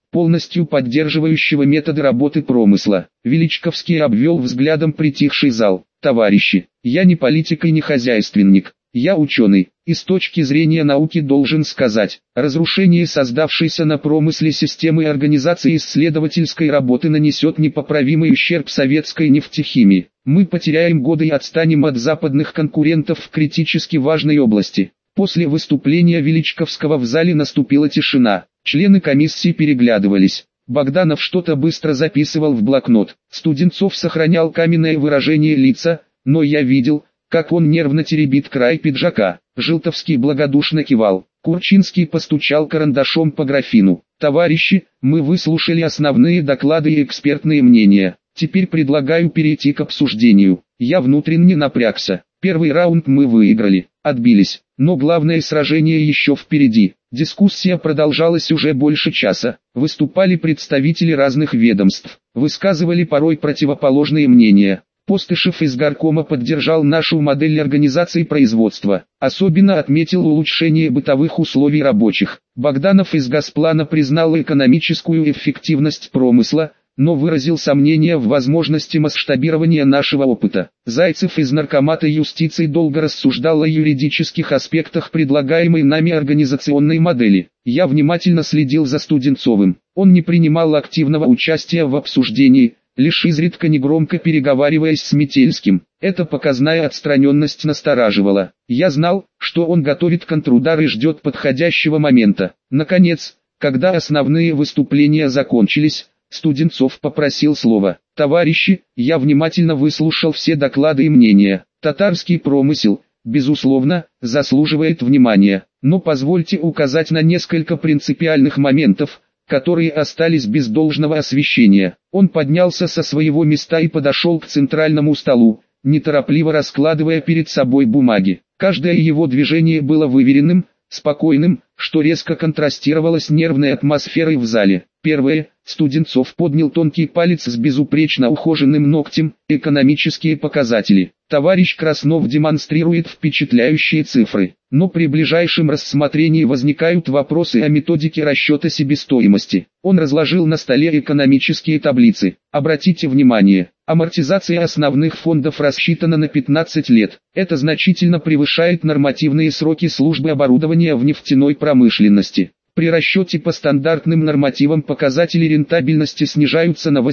полностью поддерживающего методы работы промысла. Величковский обвел взглядом притихший зал. Товарищи, я не политик и не хозяйственник. Я ученый, и с точки зрения науки должен сказать, разрушение создавшейся на промысле системы организации исследовательской работы нанесет непоправимый ущерб советской нефтехимии. Мы потеряем годы и отстанем от западных конкурентов в критически важной области. После выступления Величковского в зале наступила тишина. Члены комиссии переглядывались. Богданов что-то быстро записывал в блокнот. Студенцов сохранял каменное выражение лица, но я видел, как он нервно теребит край пиджака. Желтовский благодушно кивал. Курчинский постучал карандашом по графину. «Товарищи, мы выслушали основные доклады и экспертные мнения. Теперь предлагаю перейти к обсуждению». Я внутренне напрягся. Первый раунд мы выиграли, отбились, но главное сражение еще впереди. Дискуссия продолжалась уже больше часа. Выступали представители разных ведомств, высказывали порой противоположные мнения. Постышев из горкома поддержал нашу модель организации производства. Особенно отметил улучшение бытовых условий рабочих. Богданов из Госплана признал экономическую эффективность промысла, но выразил сомнения в возможности масштабирования нашего опыта. Зайцев из Наркомата юстиции долго рассуждал о юридических аспектах предлагаемой нами организационной модели. Я внимательно следил за Студенцовым. Он не принимал активного участия в обсуждении, лишь изредка негромко переговариваясь с Метельским. Эта показная отстраненность настораживала. Я знал, что он готовит контрудар и ждет подходящего момента. Наконец, когда основные выступления закончились, Студенцов попросил слова. «Товарищи, я внимательно выслушал все доклады и мнения. Татарский промысел, безусловно, заслуживает внимания, но позвольте указать на несколько принципиальных моментов, которые остались без должного освещения». Он поднялся со своего места и подошел к центральному столу, неторопливо раскладывая перед собой бумаги. Каждое его движение было выверенным, спокойным, что резко контрастировало с нервной атмосферой в зале. Первое. Студенцов поднял тонкий палец с безупречно ухоженным ногтем. Экономические показатели. Товарищ Краснов демонстрирует впечатляющие цифры, но при ближайшем рассмотрении возникают вопросы о методике расчета себестоимости. Он разложил на столе экономические таблицы. Обратите внимание, амортизация основных фондов рассчитана на 15 лет. Это значительно превышает нормативные сроки службы оборудования в нефтяной промышленности. При расчете по стандартным нормативам показатели рентабельности снижаются на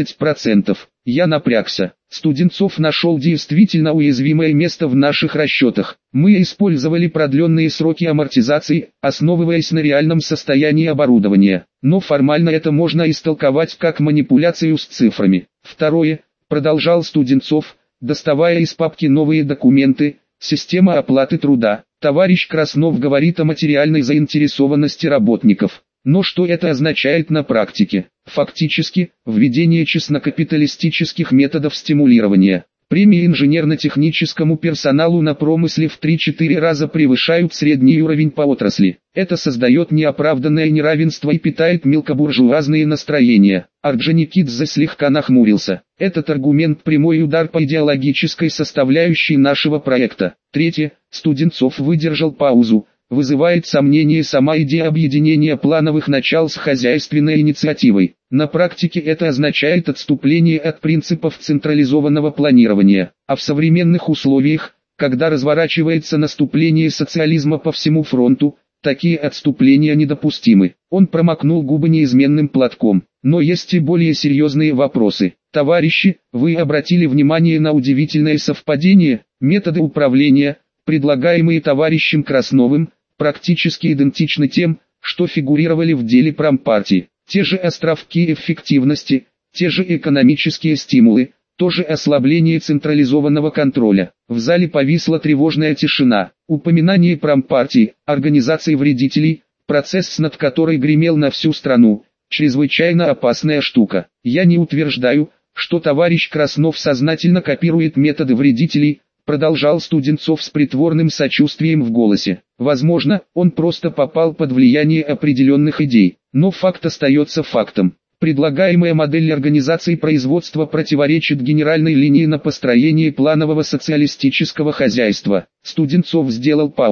18%. Я напрягся. Студенцов нашел действительно уязвимое место в наших расчетах. Мы использовали продленные сроки амортизации, основываясь на реальном состоянии оборудования. Но формально это можно истолковать как манипуляцию с цифрами. Второе, продолжал Студенцов, доставая из папки новые документы, система оплаты труда. Товарищ Краснов говорит о материальной заинтересованности работников. Но что это означает на практике? Фактически, введение честно-капиталистических методов стимулирования. Премии инженерно-техническому персоналу на промысле в 3-4 раза превышают средний уровень по отрасли. Это создает неоправданное неравенство и питает мелкобуржуазные настроения. Орджоникидзе слегка нахмурился. Этот аргумент – прямой удар по идеологической составляющей нашего проекта. Третье. Студенцов выдержал паузу. Вызывает сомнение сама идея объединения плановых начал с хозяйственной инициативой. На практике это означает отступление от принципов централизованного планирования. А в современных условиях, когда разворачивается наступление социализма по всему фронту, такие отступления недопустимы. Он промокнул губы неизменным платком. Но есть и более серьезные вопросы. Товарищи, вы обратили внимание на удивительное совпадение, методы управления, предлагаемые товарищем Красновым, практически идентичны тем, что фигурировали в деле промпартии. Те же островки эффективности, те же экономические стимулы, то же ослабление централизованного контроля. В зале повисла тревожная тишина. Упоминание промпартии, организации вредителей, процесс над которой гремел на всю страну, чрезвычайно опасная штука. Я не утверждаю, что товарищ Краснов сознательно копирует методы вредителей, продолжал Студенцов с притворным сочувствием в голосе. Возможно, он просто попал под влияние определенных идей, но факт остается фактом. Предлагаемая модель организации производства противоречит генеральной линии на построение планового социалистического хозяйства. Студенцов сделал паузу.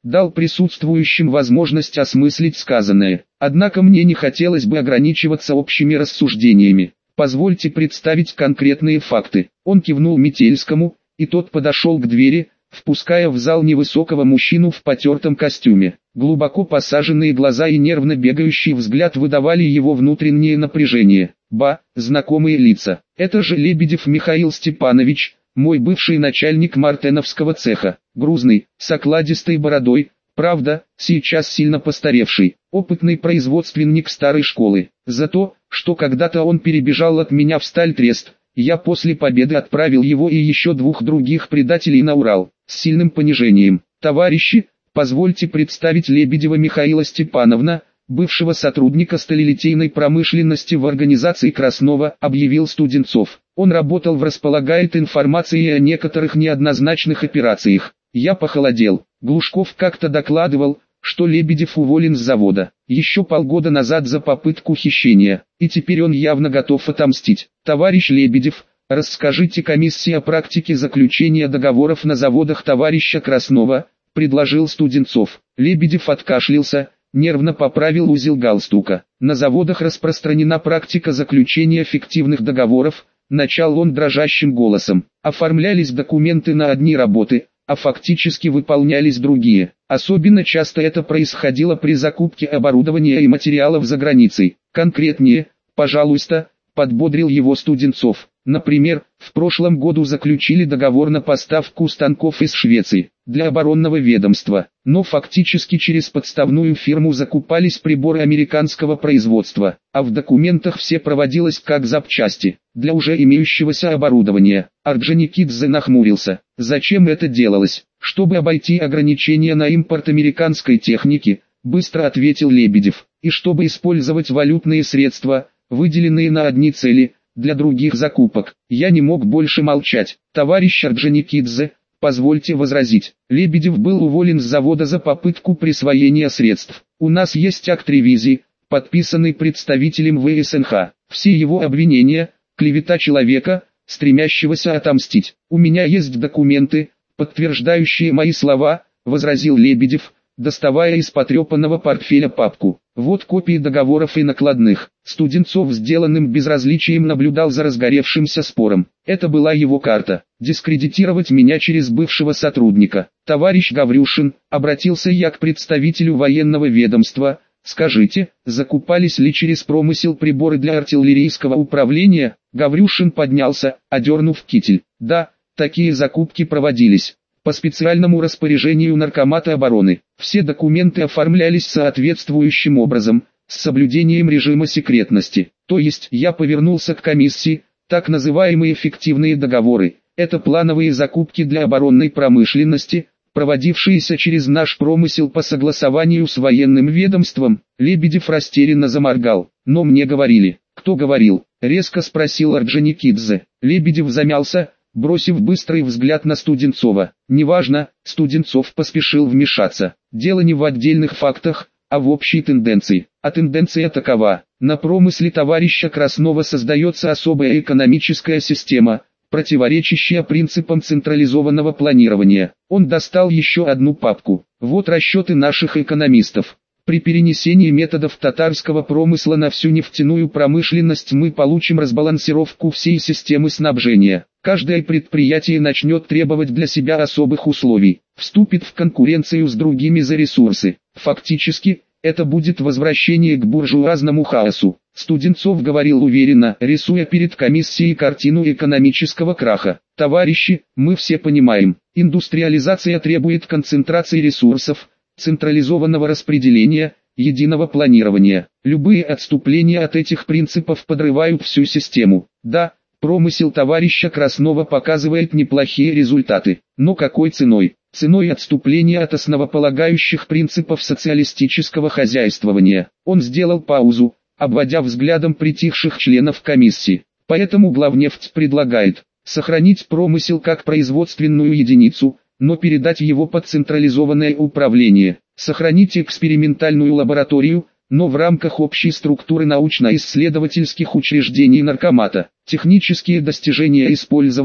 дал присутствующим возможность осмыслить сказанное. Однако мне не хотелось бы ограничиваться общими рассуждениями. Позвольте представить конкретные факты. Он кивнул Метельскому, и тот подошел к двери, впуская в зал невысокого мужчину в потертом костюме. Глубоко посаженные глаза и нервно бегающий взгляд выдавали его внутреннее напряжение. Знакомые лица. Это же Лебедев Михаил Степанович, мой бывший начальник мартеновского цеха. Грузный, с окладистой бородой, правда, сейчас сильно постаревший. Опытный производственник старой школы. За то, что когда-то он перебежал от меня в Стальтрест, я после победы отправил его и еще 2 других предателей на Урал, с сильным понижением. Товарищи, позвольте представить Лебедева Михаила Степановна, бывшего сотрудника сталелитейной промышленности в организации Краснова, объявил Студенцов. Он работал в располагает информацией о некоторых неоднозначных операциях. Я похолодел. Глушков как-то докладывал, что Лебедев уволен с завода еще полгода назад за попытку хищения, и теперь он явно готов отомстить. Товарищ Лебедев, расскажите комиссии о практике заключения договоров на заводах товарища Краснова, предложил Студенцов. Лебедев откашлялся, нервно поправил узел галстука. На заводах распространена практика заключения фиктивных договоров, начал он дрожащим голосом. Оформлялись документы на одни работы, а фактически выполнялись другие. Особенно часто это происходило при закупке оборудования и материалов за границей. Конкретнее, пожалуйста, подбодрил его Студенцов. Например, в прошлом году заключили договор на поставку станков из Швеции для оборонного ведомства, но фактически через подставную фирму закупались приборы американского производства, а в документах все проводилось как запчасти для уже имеющегося оборудования. Орджоникидзе нахмурился. Зачем это делалось? Чтобы обойти ограничения на импорт американской техники, быстро ответил Лебедев, и чтобы использовать валютные средства, выделенные на одни цели, для других закупок. Я не мог больше молчать. Товарищ Орджоникидзе, позвольте возразить. Лебедев был уволен с завода за попытку присвоения средств. У нас есть акт ревизии, подписанный представителем ВСНХ. Все его обвинения – клевета человека, стремящегося отомстить. У меня есть документы, подтверждающие мои слова, возразил Лебедев, доставая из потрепанного портфеля папку. Вот копии договоров и накладных. Студенцов сделанным безразличием наблюдал за разгоревшимся спором. Это была его карта. Дискредитировать меня через бывшего сотрудника. Товарищ Гаврюшин, обратился я к представителю военного ведомства. Скажите, закупались ли через промысел приборы для артиллерийского управления? Гаврюшин поднялся, одернув китель. Да, такие закупки проводились. По специальному распоряжению Наркомата обороны. Все документы оформлялись соответствующим образом, с соблюдением режима секретности. То есть я повернулся к комиссии, так называемые фиктивные договоры. Это плановые закупки для оборонной промышленности, проводившиеся через наш промысел по согласованию с военным ведомством. Лебедев растерянно заморгал. Но мне говорили. Кто говорил? Резко спросил Орджоникидзе. Лебедев замялся, бросив быстрый взгляд на Студенцова. «Неважно», Студенцов поспешил вмешаться. «Дело не в отдельных фактах, а в общей тенденции. А тенденция такова. На промысле товарища Краснова создается особая экономическая система, противоречащая принципам централизованного планирования». Он достал еще одну папку. «Вот расчеты наших экономистов. При перенесении методов татарского промысла на всю нефтяную промышленность мы получим разбалансировку всей системы снабжения. Каждое предприятие начнет требовать для себя особых условий, вступит в конкуренцию с другими за ресурсы. Фактически, это будет возвращение к буржуазному хаосу». Студенцов говорил уверенно, рисуя перед комиссией картину экономического краха. «Товарищи, мы все понимаем, индустриализация требует концентрации ресурсов, централизованного распределения, единого планирования. Любые отступления от этих принципов подрывают всю систему. Да, промысел товарища Краснова показывает неплохие результаты. Но какой ценой? Ценой отступления от основополагающих принципов социалистического хозяйствования». Он сделал паузу, обводя взглядом притихших членов комиссии. «Поэтому главнефть предлагает сохранить промысел как производственную единицу, но передать его под централизованное управление, сохранить экспериментальную лабораторию, но в рамках общей структуры научно-исследовательских учреждений Наркомата, технические достижения использовать,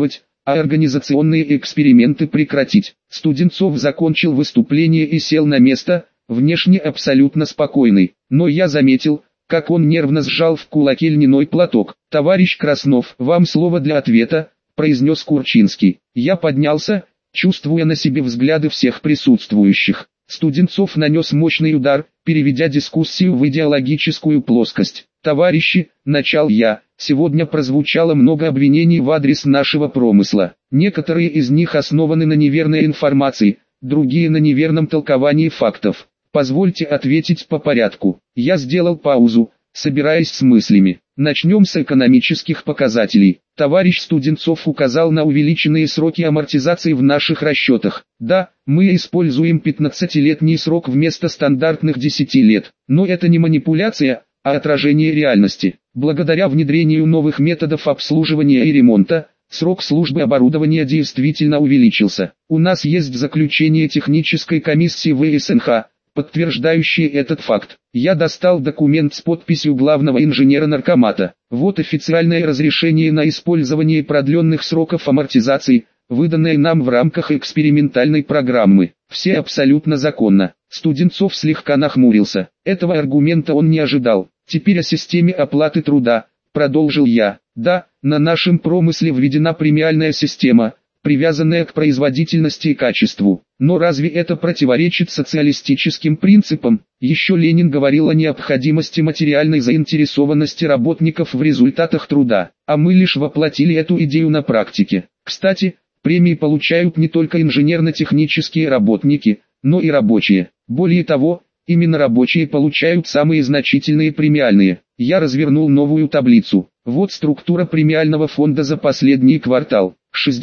а организационные эксперименты прекратить. Студенцов закончил выступление и сел на место, внешне абсолютно спокойный, но я заметил, как он нервно сжал в кулаке льняной платок. «Товарищ Краснов, вам слово для ответа», – произнес Курчинский. Я поднялся, чувствуя на себе взгляды всех присутствующих. Студенцов нанес мощный удар, переведя дискуссию в идеологическую плоскость. «Товарищи», – начал я, – сегодня прозвучало много обвинений в адрес нашего промысла. Некоторые из них основаны на неверной информации, другие на неверном толковании фактов. Позвольте ответить по порядку. Я сделал паузу, собираясь с мыслями. Начнем с экономических показателей. Товарищ Студенцов указал на увеличенные сроки амортизации в наших расчетах. Да, мы используем 15-летний срок вместо стандартных 10 лет. Но это не манипуляция, а отражение реальности. Благодаря внедрению новых методов обслуживания и ремонта, срок службы оборудования действительно увеличился. У нас есть заключение технической комиссии ВСНХ, подтверждающие этот факт. Я достал документ с подписью главного инженера наркомата. Вот официальное разрешение на использование продленных сроков амортизации, выданное нам в рамках экспериментальной программы. Все абсолютно законно. Студенцов слегка нахмурился. Этого аргумента он не ожидал. Теперь о системе оплаты труда, продолжил я. Да, на нашем промысле введена премиальная система, привязанная к производительности и качеству. Но разве это противоречит социалистическим принципам? Еще Ленин говорил о необходимости материальной заинтересованности работников в результатах труда, а мы лишь воплотили эту идею на практике. Кстати, премии получают не только инженерно-технические работники, но и рабочие. Более того, именно рабочие получают самые значительные премиальные. Я развернул новую таблицу. Вот структура премиального фонда за последний квартал.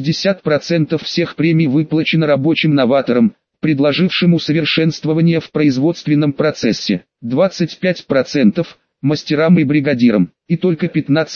60% всех премий выплачено рабочим новаторам, предложившим усовершенствование в производственном процессе. 25% мастерам и бригадирам, и только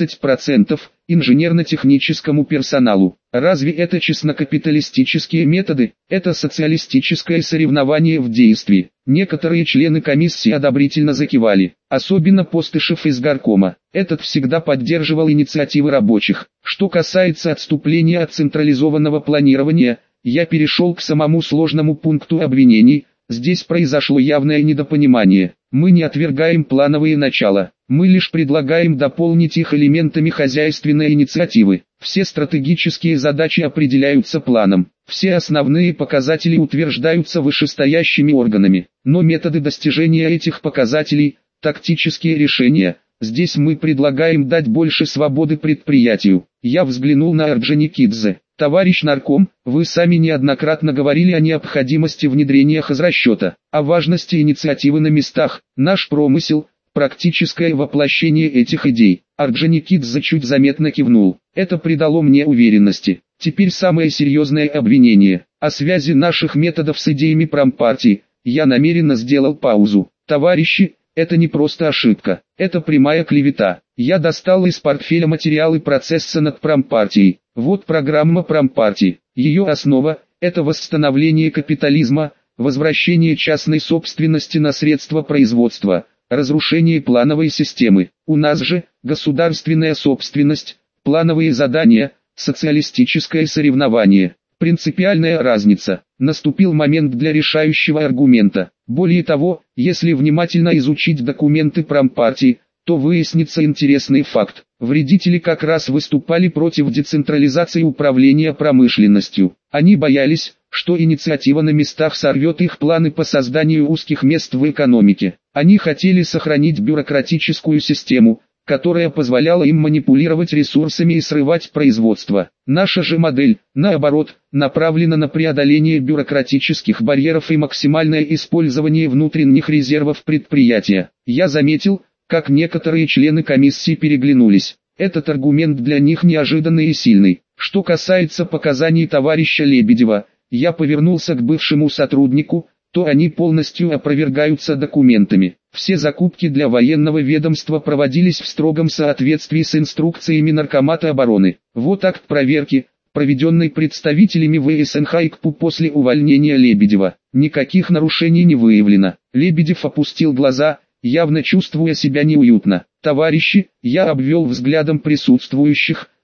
15% инженерно-техническому персоналу. Разве это честно-капиталистические методы? Это социалистическое соревнование в действии. Некоторые члены комиссии одобрительно закивали, особенно Постышев из горкома. Этот всегда поддерживал инициативы рабочих. Что касается отступления от централизованного планирования, я перешел к самому сложному пункту обвинений. Здесь произошло явное недопонимание. Мы не отвергаем плановые начала, мы лишь предлагаем дополнить их элементами хозяйственной инициативы. Все стратегические задачи определяются планом, все основные показатели утверждаются вышестоящими органами, но методы достижения этих показателей, тактические решения, здесь мы предлагаем дать больше свободы предприятию. Я взглянул на Орджоникидзе. Товарищ нарком, вы сами неоднократно говорили о необходимости внедрения хозрасчета, о важности инициативы на местах. Наш промысел – практическое воплощение этих идей. Орджоникидзе чуть заметно кивнул. Это придало мне уверенности. Теперь самое серьезное обвинение. О связи наших методов с идеями промпартии. Я намеренно сделал паузу. Товарищи, это не просто ошибка, это прямая клевета. Я достал из портфеля материалы процесса над промпартией. Вот программа промпартии. Ее основа – это восстановление капитализма, возвращение частной собственности на средства производства, разрушение плановой системы. У нас же государственная собственность, плановые задания, социалистическое соревнование. Принципиальная разница. Наступил момент для решающего аргумента. Более того, если внимательно изучить документы промпартии, то выяснится интересный факт. Вредители как раз выступали против децентрализации управления промышленностью. Они боялись, что инициатива на местах сорвет их планы по созданию узких мест в экономике. Они хотели сохранить бюрократическую систему, которая позволяла им манипулировать ресурсами и срывать производство. Наша же модель, наоборот, направлена на преодоление бюрократических барьеров и максимальное использование внутренних резервов предприятия. Я заметил, как некоторые члены комиссии переглянулись. Этот аргумент для них неожиданный и сильный. Что касается показаний товарища Лебедева, я повернулся к бывшему сотруднику, то они полностью опровергаются документами. Все закупки для военного ведомства проводились в строгом соответствии с инструкциями Наркомата обороны. Вот акт проверки, проведенный представителями ВСНХ и КПУ после увольнения Лебедева. Никаких нарушений не выявлено. Лебедев опустил глаза, явно чувствуя себя неуютно. Товарищи, я обвел взглядом присутствующих,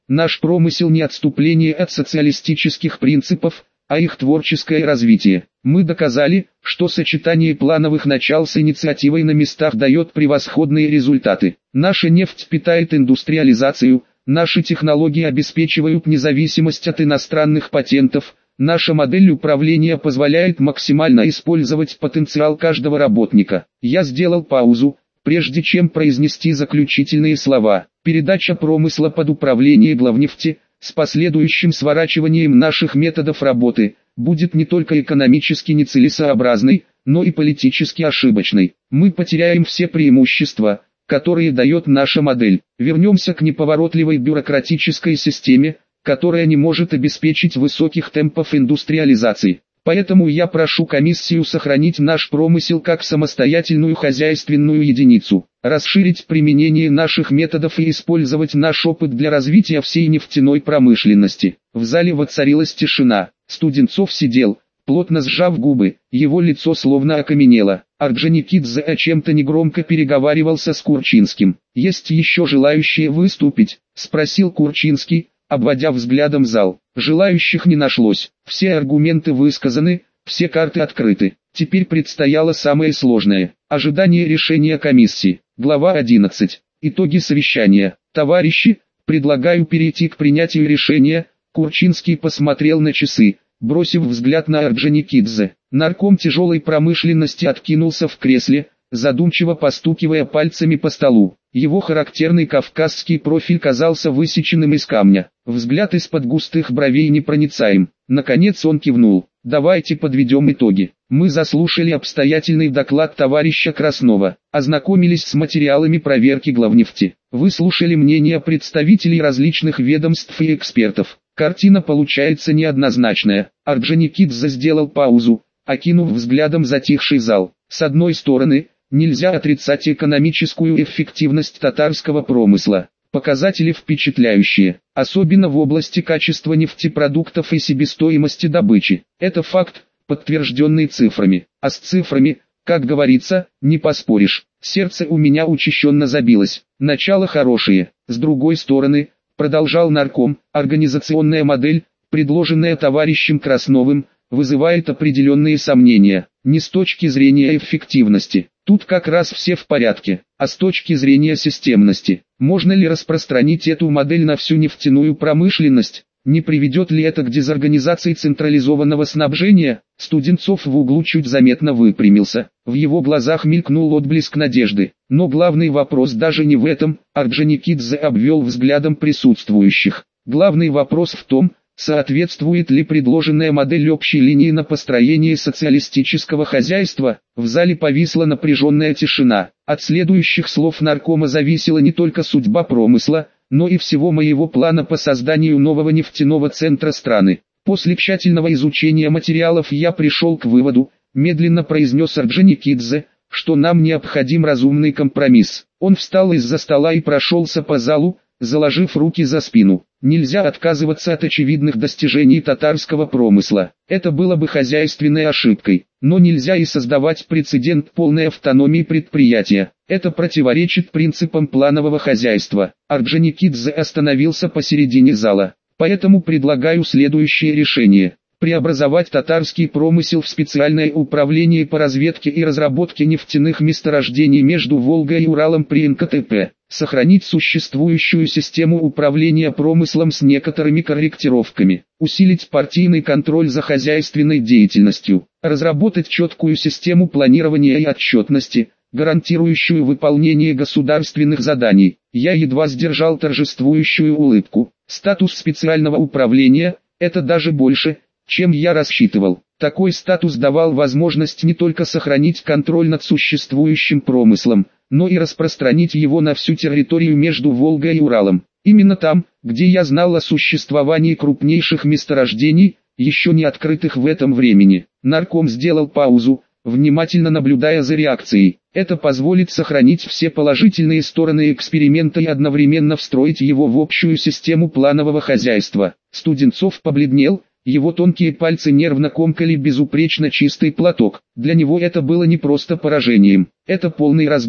наш промысел не отступление от социалистических принципов, а их творческое развитие. Мы доказали, что сочетание плановых начал с инициативой на местах дает превосходные результаты. Наша нефть питает индустриализацию, наши технологии обеспечивают независимость от иностранных патентов, наша модель управления позволяет максимально использовать потенциал каждого работника. Я сделал паузу, прежде чем произнести заключительные слова. Передача промысла под управление главнефти, с последующим сворачиванием наших методов работы, будет не только экономически нецелесообразной, но и политически ошибочной. Мы потеряем все преимущества, которые дает наша модель. Вернемся к неповоротливой бюрократической системе, которая не может обеспечить высоких темпов индустриализации. Поэтому я прошу комиссию сохранить наш промысел как самостоятельную хозяйственную единицу, расширить применение наших методов и использовать наш опыт для развития всей нефтяной промышленности. В зале воцарилась тишина. Студенцов сидел, плотно сжав губы, его лицо словно окаменело. Орджоникидзе о чем-то негромко переговаривался с Курчинским. «Есть еще желающие выступить?» – спросил Курчинский, обводя взглядом зал. Желающих не нашлось, все аргументы высказаны, все карты открыты. Теперь предстояло самое сложное – ожидание решения комиссии. Глава 11. Итоги совещания. Товарищи, предлагаю перейти к принятию решения. Курчинский посмотрел на часы, бросив взгляд на Орджоникидзе. Нарком тяжелой промышленности откинулся в кресле, задумчиво постукивая пальцами по столу. Его характерный кавказский профиль казался высеченным из камня. Взгляд из-под густых бровей непроницаем. Наконец он кивнул. «Давайте подведем итоги. Мы заслушали обстоятельный доклад товарища Краснова, ознакомились с материалами проверки главнефти, выслушали мнения представителей различных ведомств и экспертов. Картина получается неоднозначная». Орджоникидзе сделал паузу, окинув взглядом затихший зал. С одной стороны, нельзя отрицать экономическую эффективность татарского промысла. Показатели впечатляющие, особенно в области качества нефтепродуктов и себестоимости добычи. Это факт, подтвержденный цифрами. А с цифрами, как говорится, не поспоришь. Сердце у меня учащенно забилось. Начало хорошее. С другой стороны, продолжал нарком, организационная модель, предложенная товарищем Красновым, вызывает определенные сомнения. Не с точки зрения эффективности. Тут как раз все в порядке, а с точки зрения системности, можно ли распространить эту модель на всю нефтяную промышленность? Не приведет ли это к дезорганизации централизованного снабжения? Студенцов в углу чуть заметно выпрямился, в его глазах мелькнул отблеск надежды. Но главный вопрос даже не в этом, Орджоникидзе обвел взглядом присутствующих. Главный вопрос в том, соответствует ли предложенная модель общей линии на построение социалистического хозяйства? В зале повисла напряженная тишина. От следующих слов наркома зависела не только судьба промысла, но и всего моего плана по созданию нового нефтяного центра страны. После тщательного изучения материалов я пришел к выводу, медленно произнес Орджоникидзе, что нам необходим разумный компромисс. Он встал из-за стола и прошелся по залу, заложив руки за спину. Нельзя отказываться от очевидных достижений татарского промысла. Это было бы хозяйственной ошибкой. Но нельзя и создавать прецедент полной автономии предприятия. Это противоречит принципам планового хозяйства. Орджоникидзе остановился посередине зала. Поэтому предлагаю следующее решение. Преобразовать татарский промысел в специальное управление по разведке и разработке нефтяных месторождений между Волгой и Уралом при НКТП. Сохранить существующую систему управления промыслом с некоторыми корректировками. Усилить партийный контроль за хозяйственной деятельностью. Разработать четкую систему планирования и отчетности, гарантирующую выполнение государственных заданий. Я едва сдержал торжествующую улыбку. Статус специального управления – это даже больше, чем я рассчитывал. Такой статус давал возможность не только сохранить контроль над существующим промыслом, но и распространить его на всю территорию между Волгой и Уралом. Именно там, где я знал о существовании крупнейших месторождений, еще не открытых в этом времени. Нарком сделал паузу, внимательно наблюдая за реакцией. Это позволит сохранить все положительные стороны эксперимента и одновременно встроить его в общую систему планового хозяйства. Студенцов побледнел. Его тонкие пальцы нервно комкали безупречно чистый платок. Для него это было не просто поражением, это полный разгром.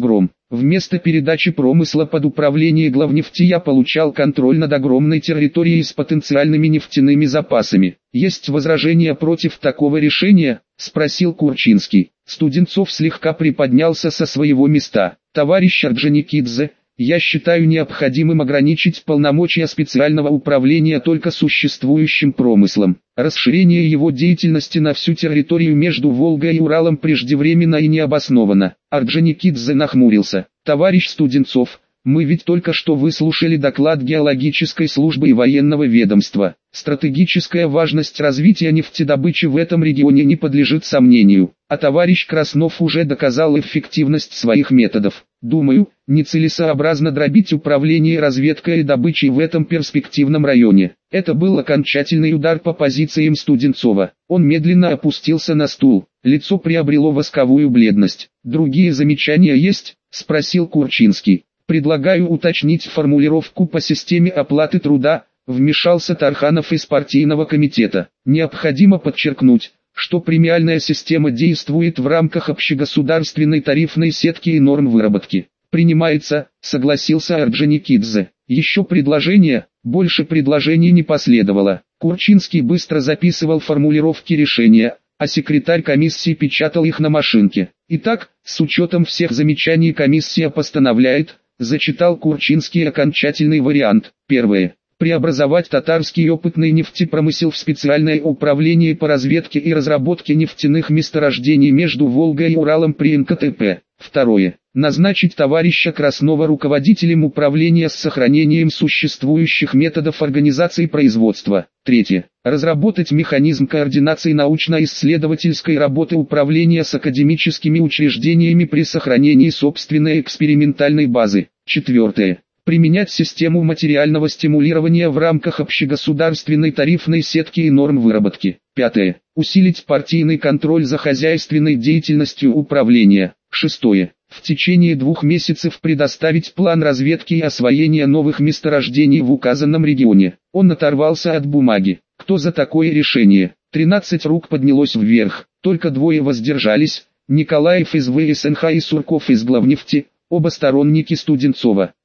Вместо передачи промысла под управление главнефти я получал контроль над огромной территорией с потенциальными нефтяными запасами. Есть возражения против такого решения? Спросил Курчинский. Студенцов слегка приподнялся со своего места. Товарищ Орджоникидзе, я считаю необходимым ограничить полномочия специального управления только существующим промыслом. Расширение его деятельности на всю территорию между Волгой и Уралом преждевременно и необоснованно. Орджоникидзе нахмурился. Товарищ Студенцов, мы ведь только что выслушали доклад геологической службы и военного ведомства. Стратегическая важность развития нефтедобычи в этом регионе не подлежит сомнению. А товарищ Краснов уже доказал эффективность своих методов. Думаю, нецелесообразно дробить управление разведкой и добычей в этом перспективном районе. Это был окончательный удар по позициям Студенцова. Он медленно опустился на стул. Лицо приобрело восковую бледность. «Другие замечания есть?» – спросил Курчинский. «Предлагаю уточнить формулировку по системе оплаты труда», – вмешался Тарханов из партийного комитета. «Необходимо подчеркнуть, что премиальная система действует в рамках общегосударственной тарифной сетки и норм выработки». «Принимается», – согласился Орджоникидзе. «Еще предложения?» Больше предложений не последовало. Курчинский быстро записывал формулировки решения, а секретарь комиссии печатал их на машинке. «Итак, с учетом всех замечаний комиссия постановляет», – зачитал Курчинский окончательный вариант. Первое. Преобразовать татарский опытный нефтепромысел в специальное управление по разведке и разработке нефтяных месторождений между Волгой и Уралом при НКТП. Второе. Назначить товарища Краснова руководителем управления с сохранением существующих методов организации производства. Третье. Разработать механизм координации научно-исследовательской работы управления с академическими учреждениями при сохранении собственной экспериментальной базы. Четвертое. Применять систему материального стимулирования в рамках общегосударственной тарифной сетки и норм выработки. Пятое. Усилить партийный контроль за хозяйственной деятельностью управления. Шестое. В течение 2 месяцев предоставить план разведки и освоения новых месторождений в указанном регионе. Он оторвался от бумаги. Кто за такое решение? 13 рук поднялось вверх, только 2 воздержались. Николаев из ВСНХ и Сурков из Главнефти, оба сторонники Студенцова.